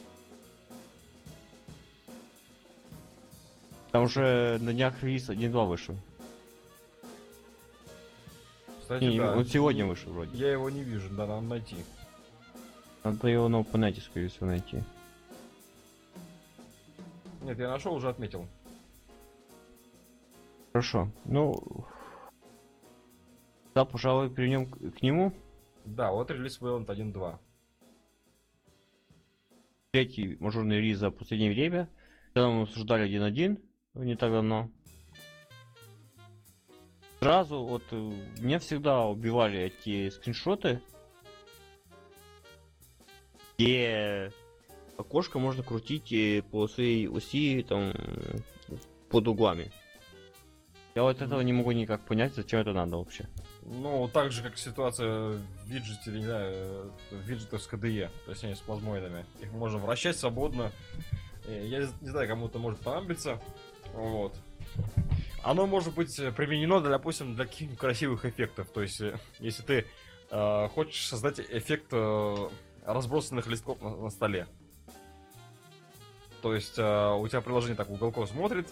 Там уже на днях релиз 1.2 вышел. Кстати, Не, да. он сегодня вышел вроде. Я его не вижу, да, надо найти. Надо его на OpenNet, скорее всего, найти. Нет, я нашел, уже отметил. Хорошо. Ну, да, пожалуй, перейдем к нему. Да, вот релиз Wayland 1.2. Третий мажорный релиз за последнее время. Когда мы обсуждали 1.1 не так давно. Сразу вот меня всегда убивали эти скриншоты, где окошко можно крутить по своей оси там под углами. Я вот этого не могу никак понять, зачем это надо вообще. Ну, так же, как ситуация в виджете, не знаю, в виджетах с KDE, то есть они с плазмоидами. Их можно вращать свободно. Я не знаю, кому-то может понадобиться. Вот. Оно может быть применено, допустим, для каких-нибудь красивых эффектов. То есть, если ты хочешь создать эффект разбросанных листков на столе. То есть, у тебя приложение так уголком смотрит,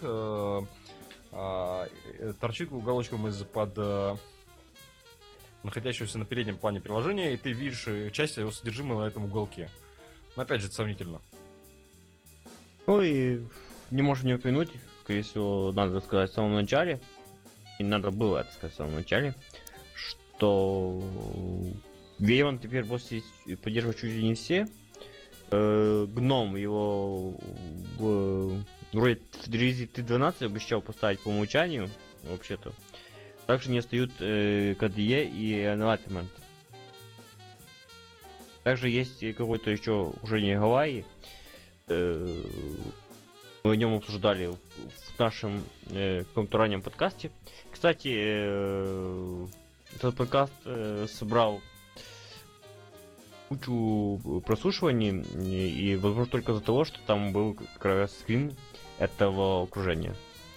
торчит уголочком из-под находящегося на переднем плане приложения, и ты видишь часть его содержимого на этом уголке. Но опять же, это сомнительно. Ну и не можем не упомянуть, скорее всего, надо сказать в самом начале, и надо было это сказать в самом начале, что Wayland теперь поддерживает чуть ли не все Гном его вроде в Drizzy T12 обещал поставить по умолчанию, вообще-то. Также не отстают KDE и Enlightenment. Также есть какой-то еще уже не Гавайи. Мы о нем обсуждали в нашем каком-то раннем подкасте. Кстати, этот подкаст собрал кучу прослушиваний, и возможно только из-за того, что там был как раз скрин этого окружения.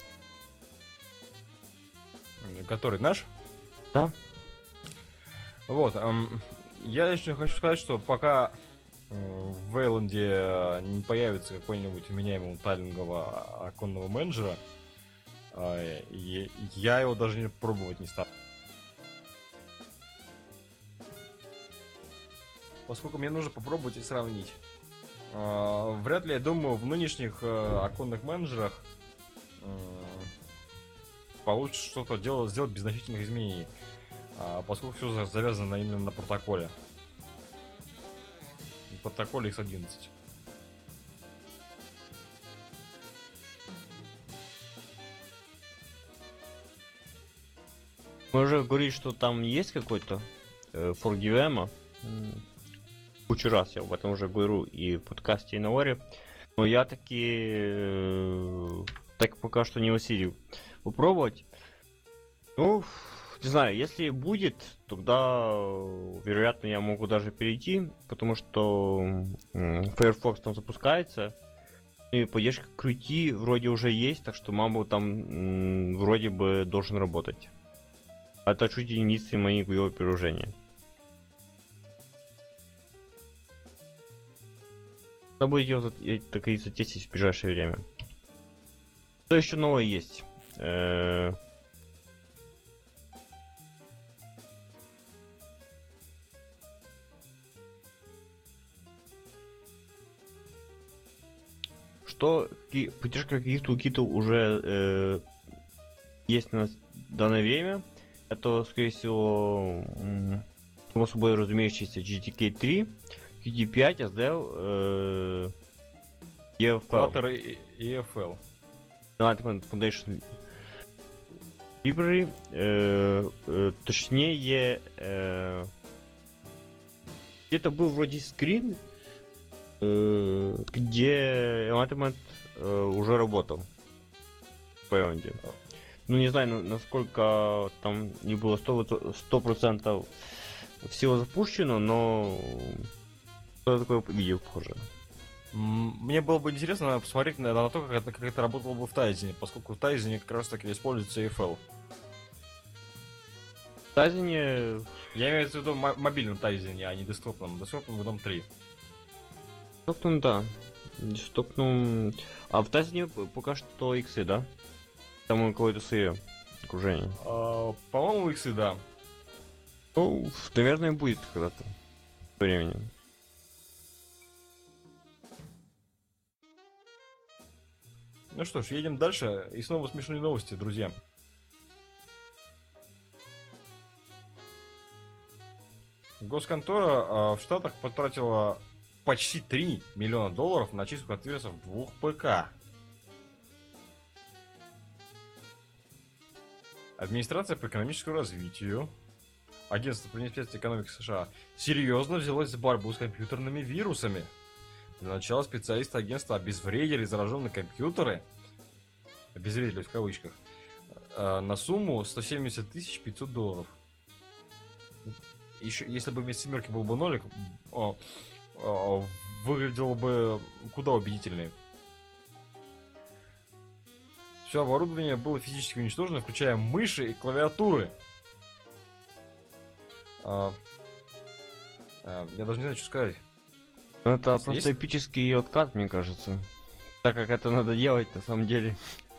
Который наш? Да. Вот, я еще хочу сказать, что пока в Вейланде не появится какой-нибудь вменяемого тайлингового оконного менеджера, я его даже не пробовать не стану. Поскольку мне нужно попробовать и сравнить. Вряд ли, я думаю, в нынешних оконных менеджерах получится что-то сделать без значительных изменений. Поскольку все завязано именно на протоколе. Протоколе X11. Мы уже говорили, что там есть какой-то ForgiveM. Кучу раз я об этом уже говорю и в подкасте, и на Оре. Но я так пока что не усилил попробовать. Ну, не знаю, если будет, тогда, вероятно, я могу даже перейти, потому что Firefox там запускается, и поддержка Qt вроде уже есть, так что Mambo там вроде бы должен работать. Это чуть единицы мои его перегружения. Надо будет его так и затестить в ближайшее время. Что еще новое есть? Что поддержка каких-то укитов уже есть на данное время. Это, скорее всего, само собой разумеющийся GTK 3, Qt 5, SDL, EFL. Flutter и EFL. Enlightenment Foundation Library, точнее, где-то был вроде скрин, где Enlightenment уже работал в Payland. Ну не знаю, насколько там не было 100% всего запущено, но что такое видео похоже. Мне было бы интересно посмотреть на то, как это работало бы в Тайзене, поскольку в Тайзене как раз таки используется EFL. В Тайзене... Я имею в виду мобильном Тайзене, а не десктопном. Десктопном в Dom 3. Десктопном, да. Десктопном... А в Тайзене пока что иксы, да? Там какое-то свое окружение. По-моему, иксы, да. Ну, наверное, будет когда-то. Времени. Ну что ж, едем дальше. И снова смешные новости, друзья. Госконтора в Штатах потратила почти $3 миллиона на чистку антивирусов 2 ПК. Администрация по экономическому развитию, Агентство по министерству экономики США, серьезно взялось за борьбу с компьютерными вирусами. Для начала специалисты агентства обезвредили зараженные компьютеры, обезвредили в кавычках, на сумму $170 500. Еще, если бы вместо семерки был бы нолик, выглядело бы куда убедительнее. Все оборудование было физически уничтожено, включая мыши и клавиатуры. Я даже не знаю, что сказать. Это Есть? просто эпический откат, мне кажется. Так как это надо делать на самом деле.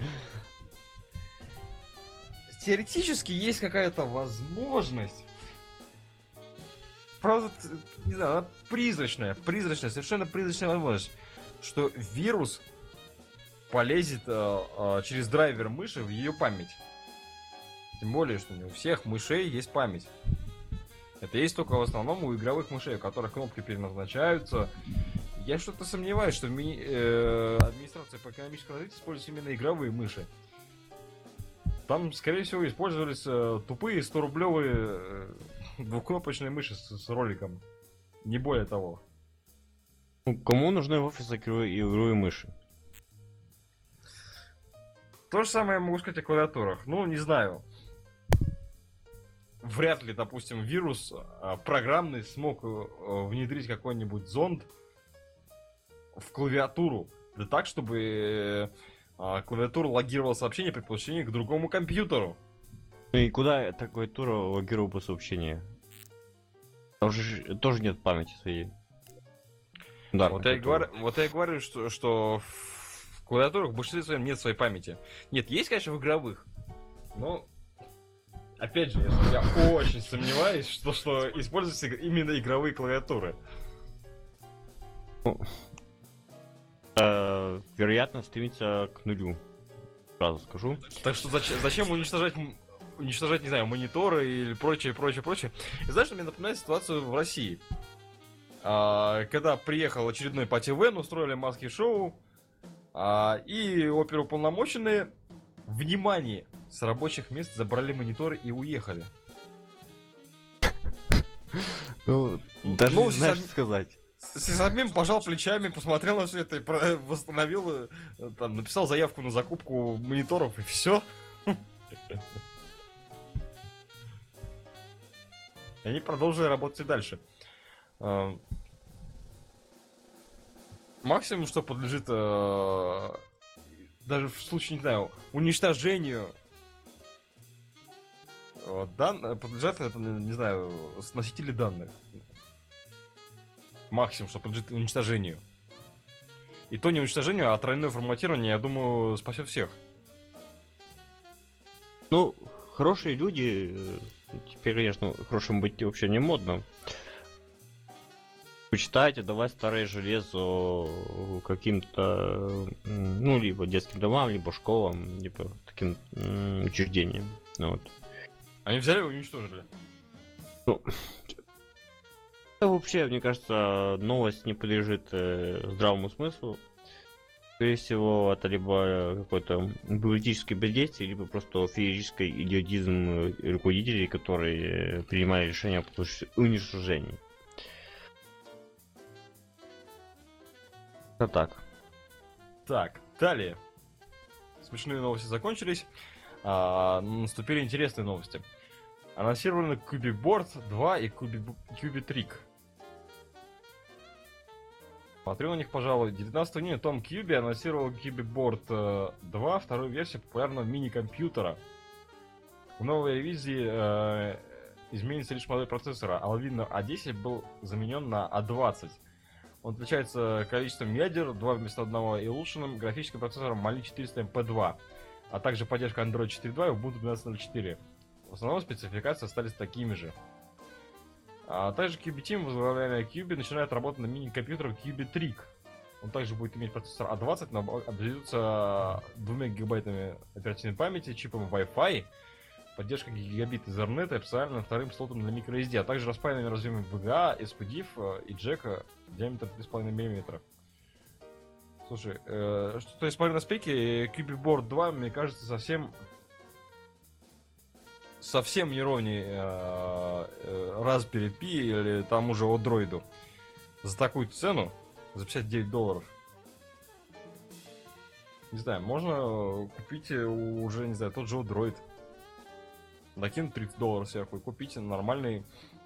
Теоретически есть какая-то возможность. Правда, не знаю, она призрачная, совершенно призрачная возможность, что вирус полезет через драйвер мыши в ее память. Тем более, что не у всех мышей есть память. Это есть только в основном у игровых мышей, у которых кнопки переназначаются Я что-то сомневаюсь, что администрация по экономическому развитию использует именно игровые мыши. Там, скорее всего, использовались тупые 100-рублевые двухкнопочные мыши с роликом. Не более того. Ну, кому нужны в офисах игровые мыши? То же самое я могу сказать о клавиатурах. Ну, не знаю. Вряд ли, допустим, вирус программный смог внедрить какой-нибудь зонд в клавиатуру. Да так, чтобы клавиатура логировала сообщение при подключении к другому компьютеру. Ну и куда такой тур логировал по сообщению? Там же тоже нет памяти своей. Да, Вот я и говорю, что в клавиатурах в большинстве своем нет своей памяти. Нет, есть, конечно, в игровых. Но, опять же, я очень сомневаюсь, что используются именно игровые клавиатуры. Вероятно, стремится к нулю. Сразу скажу. Так что зачем уничтожать, не знаю, мониторы или прочее. И знаешь, что мне напоминает ситуацию в России. Когда приехал очередной пати-вен, устроили маски-шоу, и оперуполномоченные, внимание, с рабочих мест забрали мониторы и уехали. Ну, даже не знаешь, что сказать. Сисадмин пожал плечами, посмотрел на все это и восстановил, там, написал заявку на закупку мониторов, и все. И они продолжили работать и дальше. Максимум, что подлежит, даже в случае, не знаю, уничтожению, подлежат, это, не знаю, носители данных. Максимум, что подлежит уничтожению. И то не уничтожению, а тройное форматирование, я думаю, спасет всех. Ну, хорошие люди, теперь, конечно, хорошим быть вообще не модно. Почитать, отдавать старое железо каким-то, ну, либо детским домам, либо школам, либо таким учреждениям. Вот. Они взяли и уничтожили. Ну, это вообще, мне кажется, новость не подлежит здравому смыслу. Скорее всего, это либо какое-то политическое бездействие, либо просто феерический идиотизм руководителей, которые принимали решение о уничтожении. Это так. Так, далее. Смешные новости закончились. Наступили интересные новости. Анонсированы Cubiboard 2 и Cubitrick. Смотрю на них, пожалуй. 19 июня Том Кьюби анонсировал Cubiboard 2, вторую версию популярного мини-компьютера. В новой ревизии изменится лишь модель процессора. Alvin A10 был заменен на A20. Он отличается количеством ядер 2 вместо 1 и улучшенным графическим процессором Mali 400 MP2, а также поддержка Android 4.2 и Ubuntu 12.04. В основном спецификации остались такими же. А также QB Team, возглавляемый QB, начинает работать на мини-компьютере Cubitrick. Он также будет иметь процессор A20, но обзаведется 2 гигабайтами оперативной памяти, чипом Wi-Fi, поддержка гигабит Ethernet и опциональным вторым слотом для microSD, а также распаянными разъемами VGA, SPDIF и джека диаметр 3,5 мм. Слушай, что-то я смотрю на спеки, Cubiboard 2, мне кажется, совсем не ровнее Raspberry Pi или тому же Odroid. За такую цену, за $59. Не знаю, можно купить уже, не знаю, тот же Odroid. Накинуть $30 сверху и купить нормальный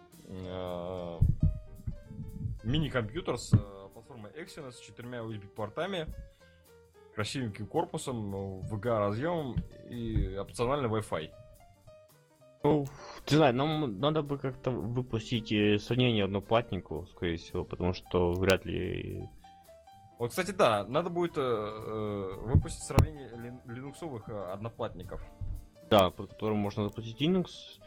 мини-компьютер с платформой Exynos с 4 USB-портами, красивеньким корпусом, VGA разъемом и опциональный Wi-Fi. Ну, не знаю, нам надо бы как-то выпустить сравнение одноплатнику, скорее всего, потому что вряд ли... Вот, кстати, да, надо будет выпустить сравнение линуксовых одноплатников. Да, под которым можно запустить Linux.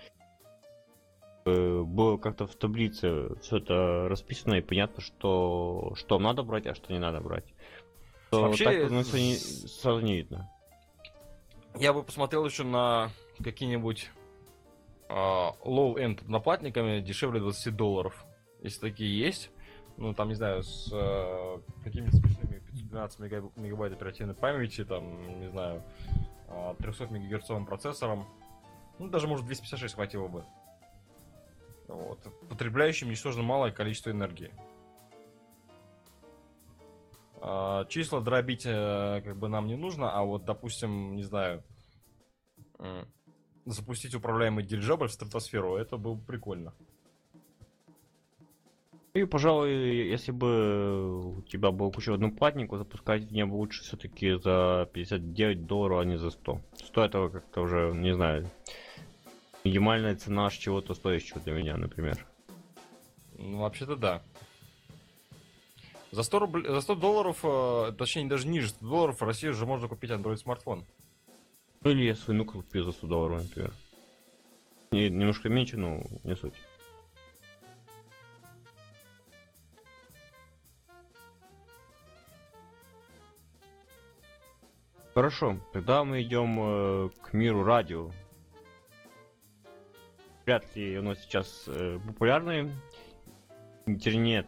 Было как-то в таблице все это расписано и понятно, что надо брать, а что не надо брать. Вообще, так сразу не видно. Я бы посмотрел еще на какие-нибудь low-end одноплатниками дешевле $20. Если такие есть, ну, там, не знаю, с какими-то смешными 512 мегабайт оперативной памяти, там, не знаю, 300 мегагерцовым процессором. Ну, даже, может, 256 хватило бы. Вот. Потребляющим ничтожно малое количество энергии. Числа дробить как бы нам не нужно, а вот, допустим, не знаю, запустить управляемый дирижабль в стратосферу, это было бы прикольно. И, пожалуй, если бы у тебя был куча одноплатников, запускать в небо лучше все-таки за $59, а не за 100. 100 этого как-то уже, не знаю, минимальная цена чего-то стоящего для меня, например. Ну, вообще-то да. За $100, точнее, даже ниже $100 в России уже можно купить Android смартфон. Ну или я свой нук купил за $100, например. И немножко меньше, но не суть. Хорошо, тогда мы идем к миру радио. Вряд ли оно сейчас популярный. Интернет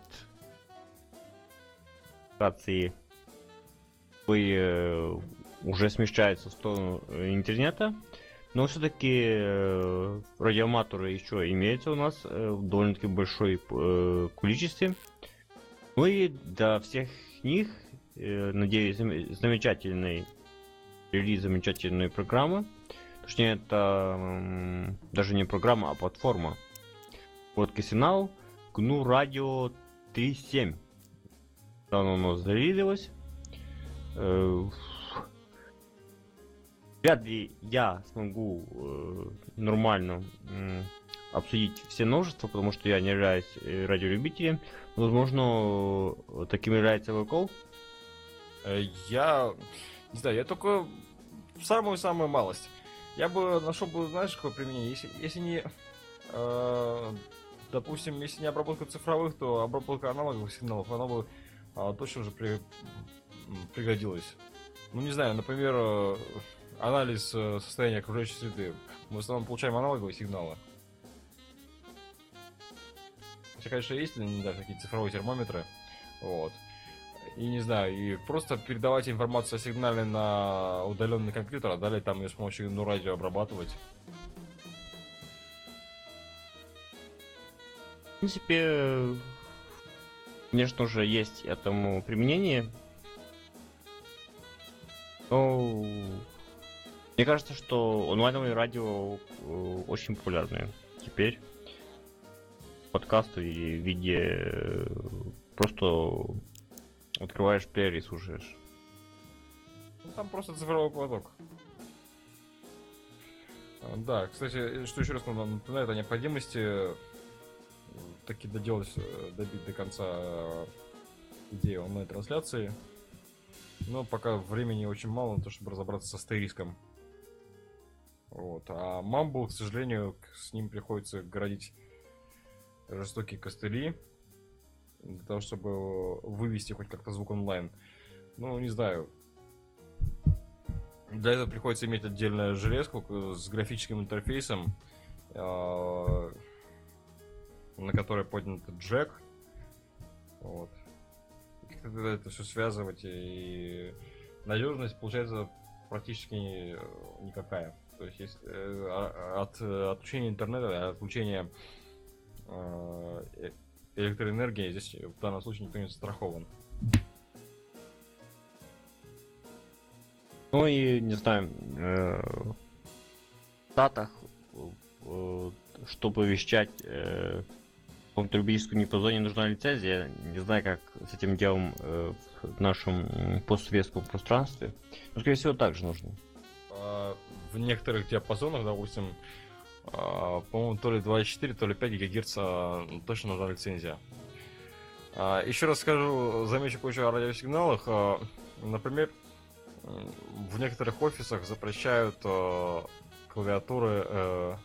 уже смещается в сторону интернета, но все-таки радиоаматоры еще имеются у нас в довольно-таки большой количестве. Ну и для всех них, надеюсь, замечательный релиз, замечательные программы. Точнее, это даже не программа, а платформа. Короткий сигнал GNU Radio 3.7. Оно у нас зарелизилось. Вряд ли я смогу нормально обсудить все новшества, потому что я не являюсь радиолюбителем. Возможно, таким является Вакол. Я не знаю, я только самую-самую малость. Я бы нашел бы, знаешь, какое применение? Если не, допустим, если не обработка цифровых, то обработка аналоговых сигналов, она бы точно уже пригодилась. Ну, не знаю, например, анализ состояния окружающей среды. Мы в основном получаем аналоговые сигналы. Хотя, конечно, есть, не знаю, такие цифровые термометры. Вот. И не знаю, и просто передавать информацию о сигнале на удаленный компьютер, а далее там ее с помощью радио обрабатывать. В принципе, конечно же, есть этому применение. Но мне кажется, что онлайновые радио очень популярны теперь. Подкасты и в виде просто открываешь плеер и слушаешь. Ну, там просто цифровой поток. Да, кстати, что еще раз напоминает о необходимости таки добить до конца идею онлайн-трансляции. Но пока времени очень мало на то, чтобы разобраться со стейриском. Вот. А Mumble, к сожалению, с ним приходится городить жестокие костыли для того, чтобы вывести хоть как-то звук онлайн. Ну, не знаю. Для этого приходится иметь отдельную железку с графическим интерфейсом, на которой поднят джек. Вот. И как-то это все связывать, и надежность получается практически никакая. То есть от отключения интернета, от отключения электроэнергии здесь в данном случае никто не застрахован. Ну и, не знаю, в Штатах, чтобы вещать в каком-то любительском диапазоне, нужна лицензия. Не знаю, как с этим делом в нашем постсоветском пространстве. Но, скорее всего, также нужно. В некоторых диапазонах, допустим, по-моему, то ли 2,4, то ли 5 ГГц точно нужна лицензия. Еще раз скажу, замечу кое-что о радиосигналах. Например, в некоторых офисах запрещают клавиатуры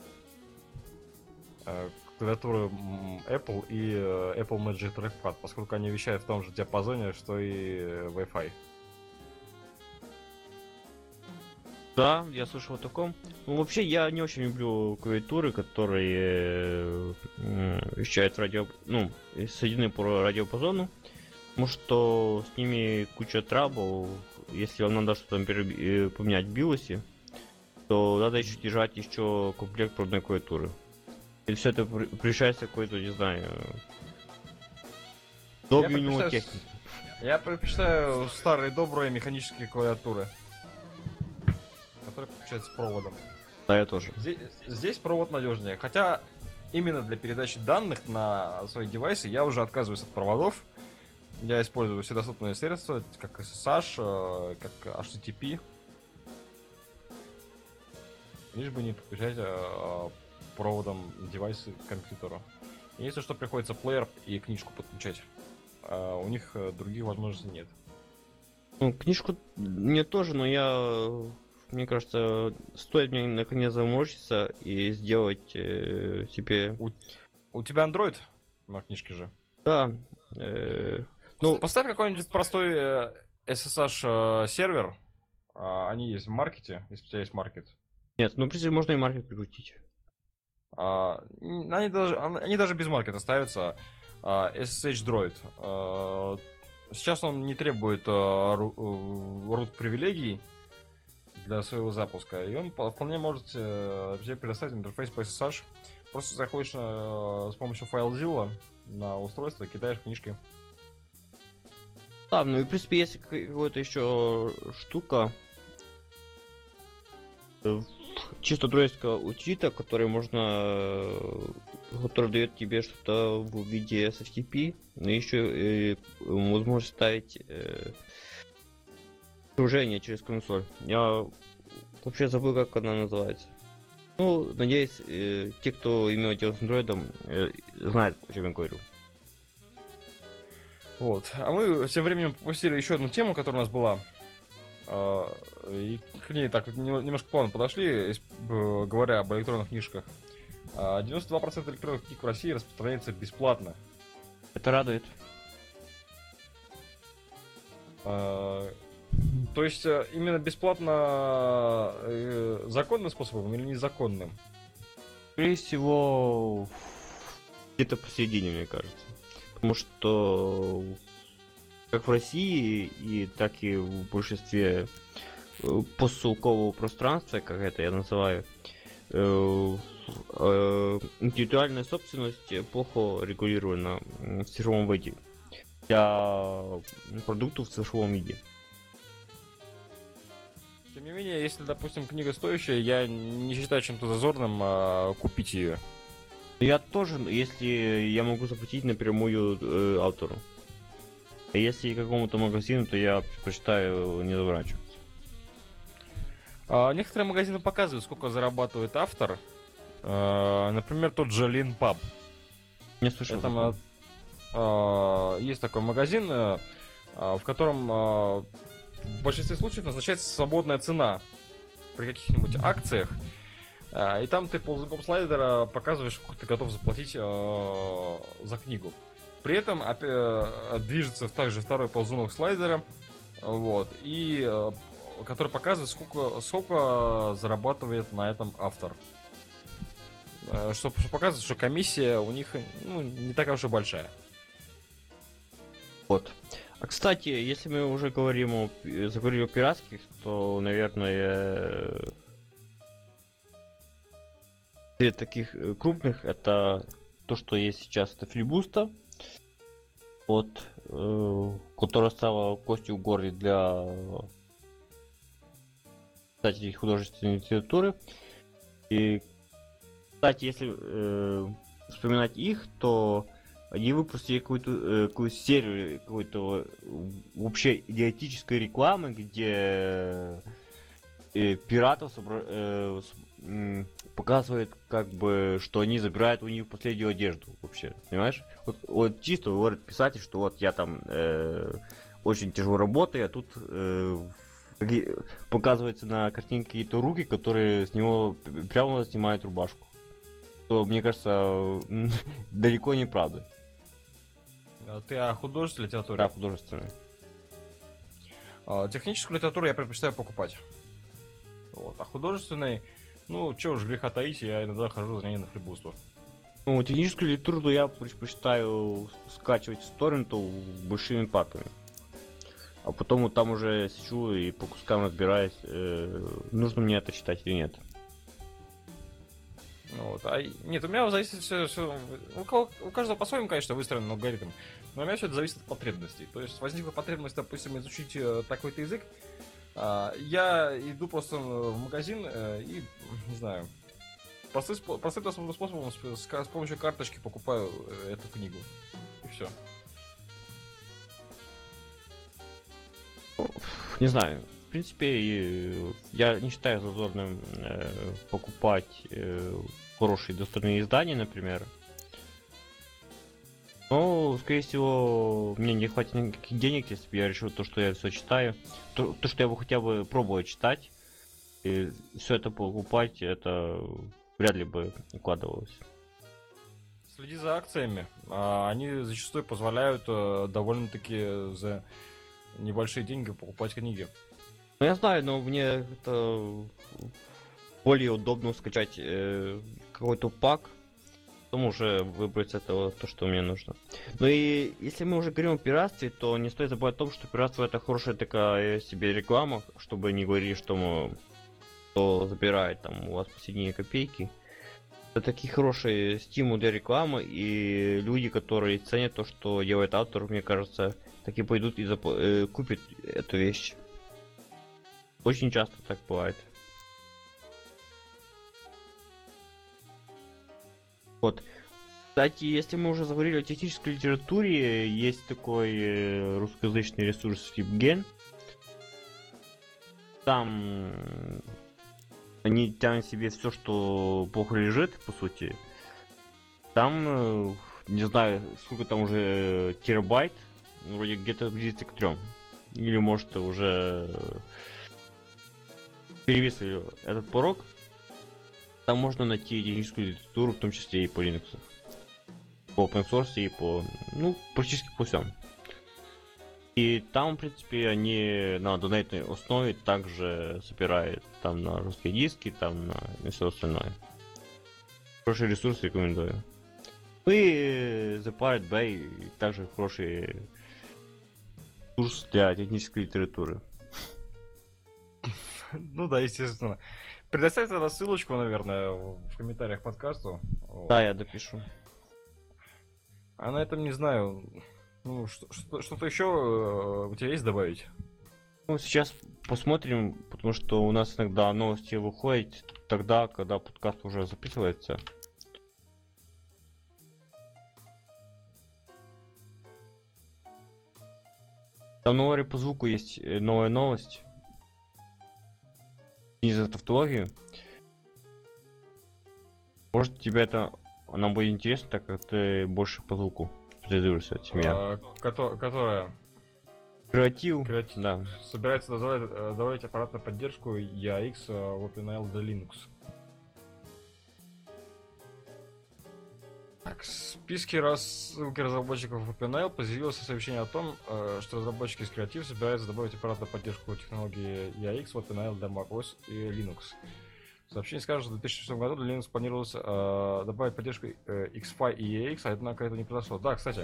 Apple и Apple Magic Trackpad, поскольку они вещают в том же диапазоне, что и Wi-Fi. Да, я слышал о таком. Ну, вообще, я не очень люблю клавиатуры, которые вещают радио, ну, соединены по радиопазону, потому что с ними куча трабл. Если вам надо что-то, например, поменять в биосе, то надо еще держать еще комплект проводной клавиатуры. И все это превращается в какой-то, не знаю, до минимума техники. Я предпочитаю старые добрые механические клавиатуры, которые подключаются проводом. Да, я тоже. Здесь провод надежнее. Хотя именно для передачи данных на свои девайсы я уже отказываюсь от проводов. Я использую все доступные средства, как SSH, как HTTP. Лишь бы не подключать проводом девайсы к компьютеру. И если что, приходится плеер и книжку подключать. У них других возможностей нет. Ну, книжку мне тоже, но мне кажется, стоит мне наконец заморочиться и сделать себе... У тебя Android на книжке же? Да. Ну, поставь какой-нибудь простой SSH сервер. Они есть в маркете, если у тебя есть маркет. Нет, ну, в принципе, можно и маркет прикрутить. Они даже без маркета ставятся. SSH Droid. Сейчас он не требует root привилегий для своего запуска, и он вполне может тебе предоставить интерфейс по SSH. Просто заходишь с помощью FileZilla на устройство, кидаешь книжки. Да, ну и в принципе есть какая-то еще штука, чисто дройская утилита, которая которая дает тебе что-то в виде SFTP, но еще возможность ставить окружение через консоль. Я вообще забыл, как она называется. Ну, надеюсь, те, кто имеет дело с андроидом, знают, о чем я говорю. Вот. А мы тем временем пропустили еще одну тему, которая у нас была. И к ней так немножко плавно подошли, говоря об электронных книжках. 92% электронных книг в России распространяется бесплатно. Это радует. То есть именно бесплатно законным способом или незаконным? Скорее всего, где-то посередине, мне кажется. Потому что как в России, так и в большинстве постсовкового пространства, как это я называю, интеллектуальная собственность плохо регулирована в цифровом виде для продуктов в цифровом виде. Тем не менее, если, допустим, книга стоящая, я не считаю чем-то зазорным купить ее. Я тоже, если я могу заплатить напрямую автору. А если какому-то магазину, то я предпочитаю не заворачиваться. Некоторые магазины показывают, сколько зарабатывает автор. Например, тот же Leanpub. Не слышал. Там есть такой магазин, в котором в большинстве случаев назначается свободная цена при каких-нибудь акциях. И там ты ползунком слайдера показываешь, сколько ты готов заплатить за книгу. При этом движется также второй ползунок слайдера, вот, и который показывает, сколько зарабатывает на этом автор. Чтобы показывать, что комиссия у них не такая уж и большая. Вот. А кстати, если мы уже заговорили о пиратских, то, наверное, две таких крупных это то, что есть сейчас, это Флибуста, вот, которая стала костью в горле для писателей художественной литературы. И, кстати, если вспоминать их, то они выпустили какую-то серию какой-то вообще идиотической рекламы, где пиратов показывает, как бы, что они забирают у них последнюю одежду вообще, понимаешь? Вот чисто говорит писатель, что вот я там очень тяжело работаю, а тут показывается на картинке какие-то руки, которые с него прямо снимают рубашку. То, мне кажется, далеко не правда. Ты о художественной литературе? Да, художественной. Техническую литературу я предпочитаю покупать. Вот. А художественный, ну, чё уж греха таить, я иногда хожу за ней на флибусту. Ну, техническую литературу я предпочитаю скачивать с торрентов большими паками. А потом вот там уже сижу и по кускам разбираюсь, нужно мне это читать или нет. Ну, вот. Нет, у меня зависит все у каждого по-своему, конечно, выстроен алгоритм. Но у меня все это зависит от потребностей. То есть возникла потребность, допустим, изучить такой-то язык. Я иду просто в магазин и, не знаю, простым способом с помощью карточки покупаю эту книгу. И все. Не знаю. В принципе, я не считаю зазорным покупать хорошие достойные издания, например. Но, скорее всего, мне не хватит никаких денег, если бы я решил то, что я все читаю. То, что я бы хотя бы пробовать читать. И все это покупать, это вряд ли бы укладывалось. Следи за акциями. Они зачастую позволяют довольно-таки за небольшие деньги покупать книги. Ну, я знаю, но мне это более удобно скачать какой-то пак, потом уже выбрать это то, что мне нужно. Ну и если мы уже говорим о пиратстве, то не стоит забывать о том, что пиратство это хорошая такая себе реклама, чтобы не говорили, что кто забирает там у вас последние копейки. Это такие хорошие стимулы для рекламы, и люди, которые ценят то, что делает автор, мне кажется, таки пойдут и купят эту вещь. Очень часто так бывает. Вот. Кстати, если мы уже заговорили о технической литературе, есть такой русскоязычный ресурс FlipGen. Там они тянут себе все, что плохо лежит, по сути. Там, не знаю, сколько там уже терабайт, вроде где-то близко к 3. Или может уже перевесили этот порог. Там можно найти техническую литературу, в том числе и по Linux. По open source и по, ну, практически по всем. И там, в принципе, они на донейтной основе также собирают там на русские диски, там на все остальное. Хороший ресурс рекомендую. Ну и The Pirate Bay также хороший курс для технической литературы. Ну да, естественно. Предоставь тогда ссылочку, наверное, в комментариях к подкасту. Да, я допишу. А на этом не знаю. Ну, что-то еще у тебя есть добавить? Ну, сейчас посмотрим, потому что у нас иногда новости выходят тогда, когда подкаст уже записывается. Там на лоре по звуку есть новая новость. Не за тавтологию. Может, тебе она будет интересна, так как ты больше по звуку специализируешься от меня. Которая Креатив. Да. Собирается добавить аппаратную поддержку EAX в OpenIL для Linux. Так, в списке рассылки разработчиков OpenIL появилось сообщение о том, что разработчики из Creative собираются добавить аппаратную поддержку технологии EAX в OpenIL для macOS и Linux. Сообщение скажет, что в 2006 году для Linux планировалось добавить поддержку XFi и EAX, однако это не произошло. Да, кстати,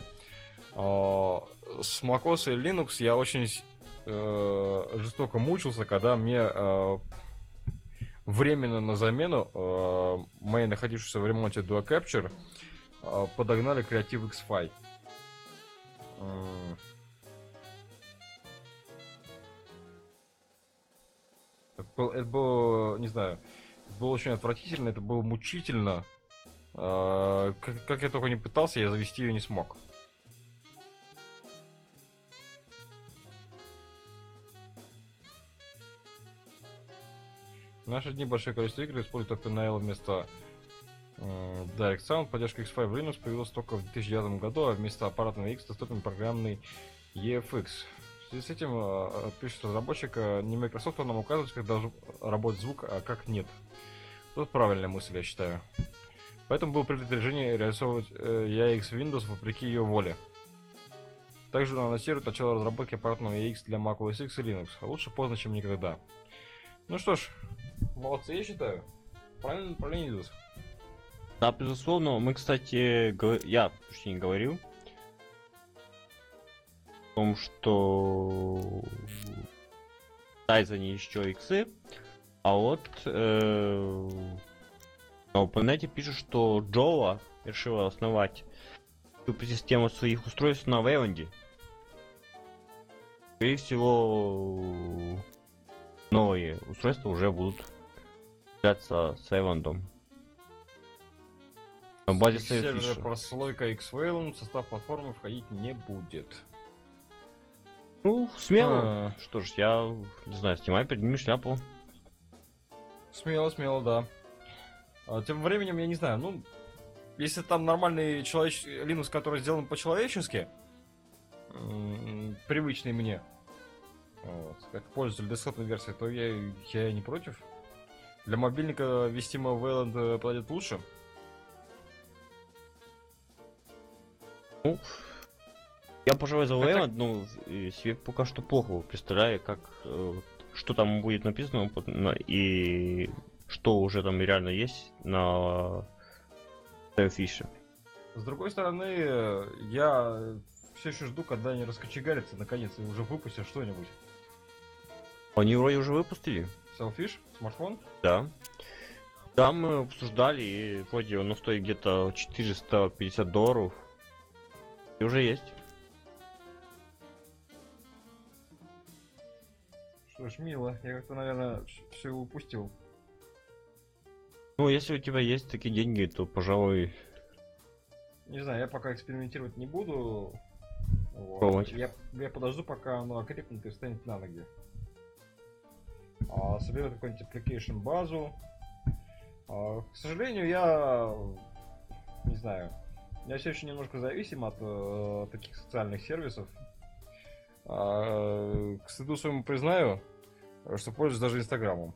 с macOS и Linux я очень жестоко мучился, когда мне временно на замену моей находившейся в ремонте Dual Capture подогнали Creative XFi. Это было, не знаю, было очень отвратительно, это было мучительно. Как я только не пытался, я завести ее не смог. В наши дни большое количество игр используют OpenIL вместо Direct Sound. Поддержка X5 в Linux появилась только в 2009 году, а вместо аппаратного X доступен программный EFX. В связи с этим, пишет разработчик, не Microsoft нам указывает, как должен работать звук, а как нет. Тут правильная мысль, я считаю. Поэтому было принято решение реализовывать EAX Windows вопреки ее воле. Также анонсирует начало разработки аппаратного EAX для macOS X и Linux. Лучше поздно, чем никогда. Ну что ж, молодцы, я считаю. Правильно идут. Да, безусловно, мы, кстати, я точнее говорил о том, что Тайзане еще иксы, а вот на OpenNet пишут, что Джоа решила основать систему своих устройств на Вейланде. Скорее всего, новые устройства уже будут являться с Вейландом. На базе Сервер Sailfish. прослойка X-Wayland в состав платформы входить не будет. Ну, смело. Что ж, я не знаю, снимай, подними шляпу. Смело, да. Тем временем, я не знаю, ну, если там нормальный Linux, который сделан по-человечески, привычный мне, вот, как пользователь десктопной версии, то я не против. Для мобильника вестимого Wayland подойдет лучше. Ну, я, пожалуй, за Wayland, ну, себе пока что плохо представляю, как, что там будет написано, и что уже там реально есть на Sailfish. С другой стороны, я все еще жду, когда они раскочегарятся, наконец, и уже выпустят что-нибудь. Они вроде уже выпустили. Sailfish? Смартфон? Да. Да, мы обсуждали, и вроде оно стоит где-то $450. И уже есть. Что ж, мило. Я как-то, наверное, все упустил. Ну, если у тебя есть такие деньги, то, пожалуй... Не знаю, я пока экспериментировать не буду. Вот. Пробовать. Я подожду, пока оно окрепнет и встанет на ноги. Соберу какую-нибудь application базу. К сожалению, я не знаю. Я все еще немножко зависим от таких социальных сервисов. К стыду своему признаю, что пользуюсь даже Инстаграмом.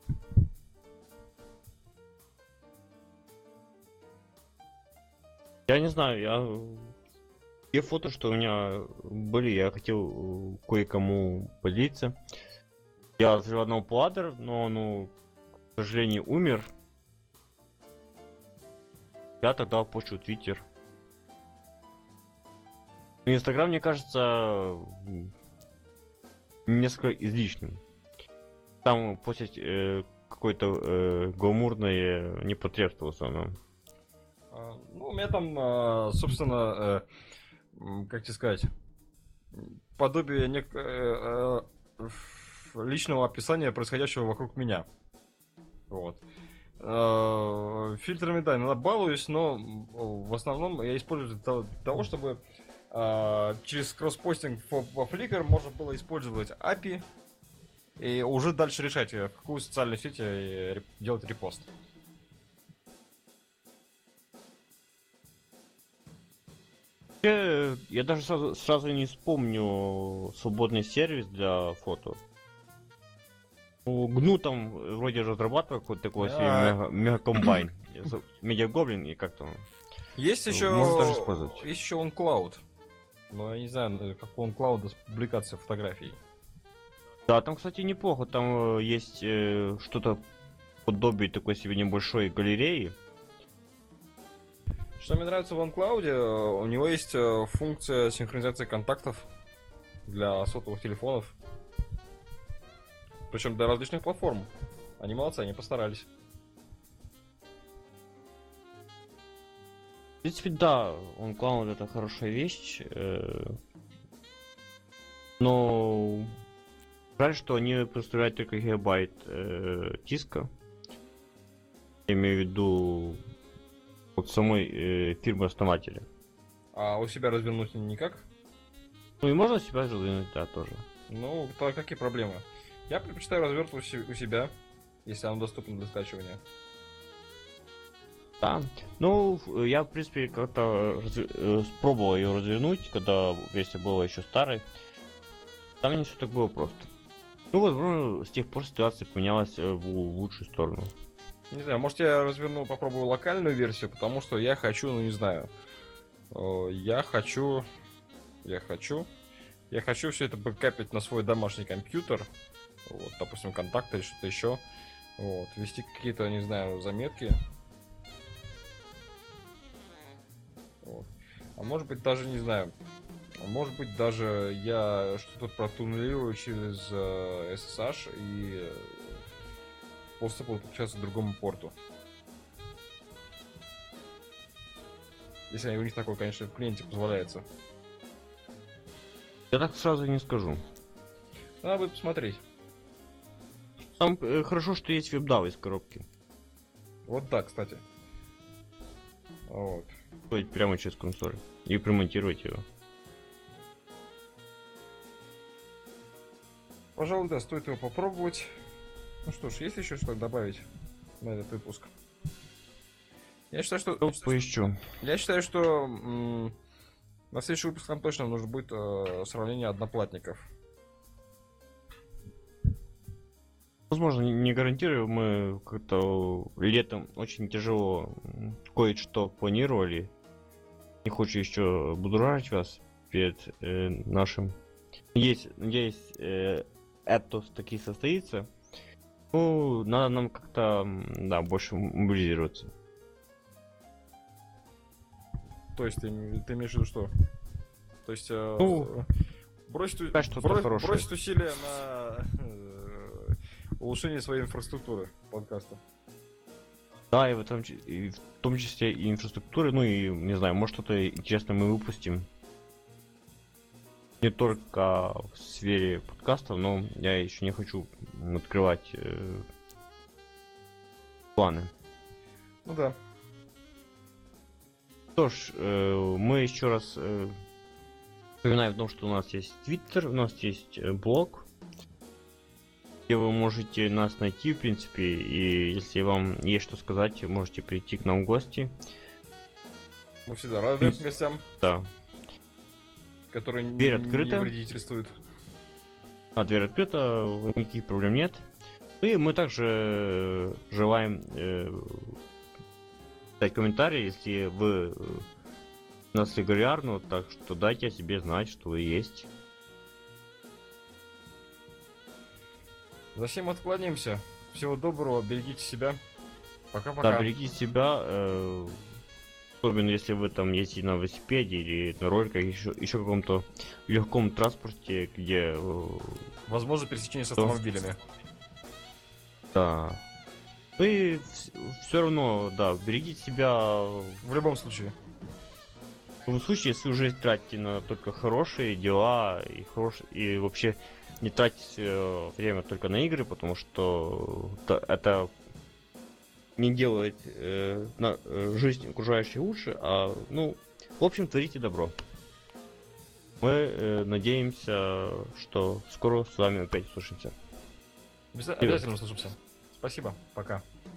Я не знаю, те фото, что у меня были, я хотел кое-кому поделиться. Я завел одного пладер, но он, к сожалению, умер. Я тогда почту Твиттер. Инстаграм, мне кажется, несколько излишним. Там постить какое-то гламурное непотребство в основном. Ну, у меня там, собственно, как тебе сказать, подобие личного описания происходящего вокруг меня. Вот. Фильтрами, да, иногда балуюсь, но в основном я использую для того, чтобы через кросспостинг во Flickr можно было использовать API и уже дальше решать, в какую социальную сеть делать репост. Я даже сразу не вспомню свободный сервис для фото. Гну там вроде разрабатывал какой-то такой себе мегакомбайн. Медиагоблин и как-то. Есть еще можно даже использовать. Есть еще OnCloud. Но я не знаю, как у OnCloud публикация фотографий. Да, там, кстати, неплохо. Там есть что-то подобие такой себе небольшой галереи. Что мне нравится в OnCloud, у него есть функция синхронизации контактов для сотовых телефонов. Причем для различных платформ. Они молодцы, они постарались. В принципе, да, OnCloud это хорошая вещь. Но жаль, что они представляют только гигабайт диска. Я имею в виду от самой фирмы-основателя. А у себя развернуть никак? Ну и можно себя развернуть, да, тоже. Ну, то какие проблемы? Я предпочитаю развертывать у себя, если оно доступно для скачивания. Да. Ну, я, в принципе, как-то пробовал ее развернуть, когда версия была еще старой. Там не все так было просто. Ну, возможно, с тех пор ситуация поменялась в лучшую сторону. Не знаю, может я попробую локальную версию, потому что я хочу, ну не знаю. Я хочу все это бэкапить на свой домашний компьютер. вот, допустим, контакты или что-то еще, вот, вести какие-то, не знаю, заметки, вот. А может быть даже, не знаю, может быть даже я что-то протуннелирую через SSH и просто буду подключаться к другому порту. Если у них такое, конечно, в клиенте позволяется. Я так сразу не скажу. Надо будет посмотреть. Там хорошо, что есть веб-дав из коробки. Вот так, кстати. Вот. Ходить прямо через консоль и промонтировать его. Пожалуй, да, стоит его попробовать. Ну что ж, есть еще что добавить на этот выпуск? Я считаю, что... Поищу. Я считаю, что на следующий выпуск нам точно нужно будет сравнение одноплатников. Возможно, не гарантирую, мы как-то летом очень тяжело кое-что планировали. Не хочу еще будоражить вас перед нашим. Надеюсь, это таки состоится. Ну, надо нам как-то, да, больше мобилизироваться. То есть ты имеешь в виду что? То есть бросить усилия на улучшение своей инфраструктуры подкаста. Да, и в том числе и инфраструктуры, ну и, не знаю, может что-то интересное мы выпустим. Не только в сфере подкастов, но я еще не хочу открывать планы. Ну да. Что ж, мы еще раз напоминаем о том, что у нас есть Twitter, у нас есть блог, где вы можете нас найти, в принципе, и если вам есть что сказать, можете прийти к нам в гости. Мы всегда рады гостям. Да. Которые дверь открыта. Не вредительствуют. Дверь открыта, никаких проблем нет. И мы также желаем дать комментарии, если вы нас регулярно, так что дайте о себе знать, что вы есть. За всем откланяемся. Всего доброго, берегите себя. Пока-пока. Да, берегите себя. Особенно если вы там ездите на велосипеде или на роликах, еще каком-то легком транспорте, где... Возможно, пересечение с автомобилями. Да. И все равно, да, берегите себя. В любом случае. В любом случае, если уже тратите на только хорошие дела и вообще не тратите время только на игры, потому что это не делает жизнь окружающей лучше, а, ну, в общем, творите добро. Мы надеемся, что скоро с вами опять услышимся. Обязательно услышимся. Спасибо, пока.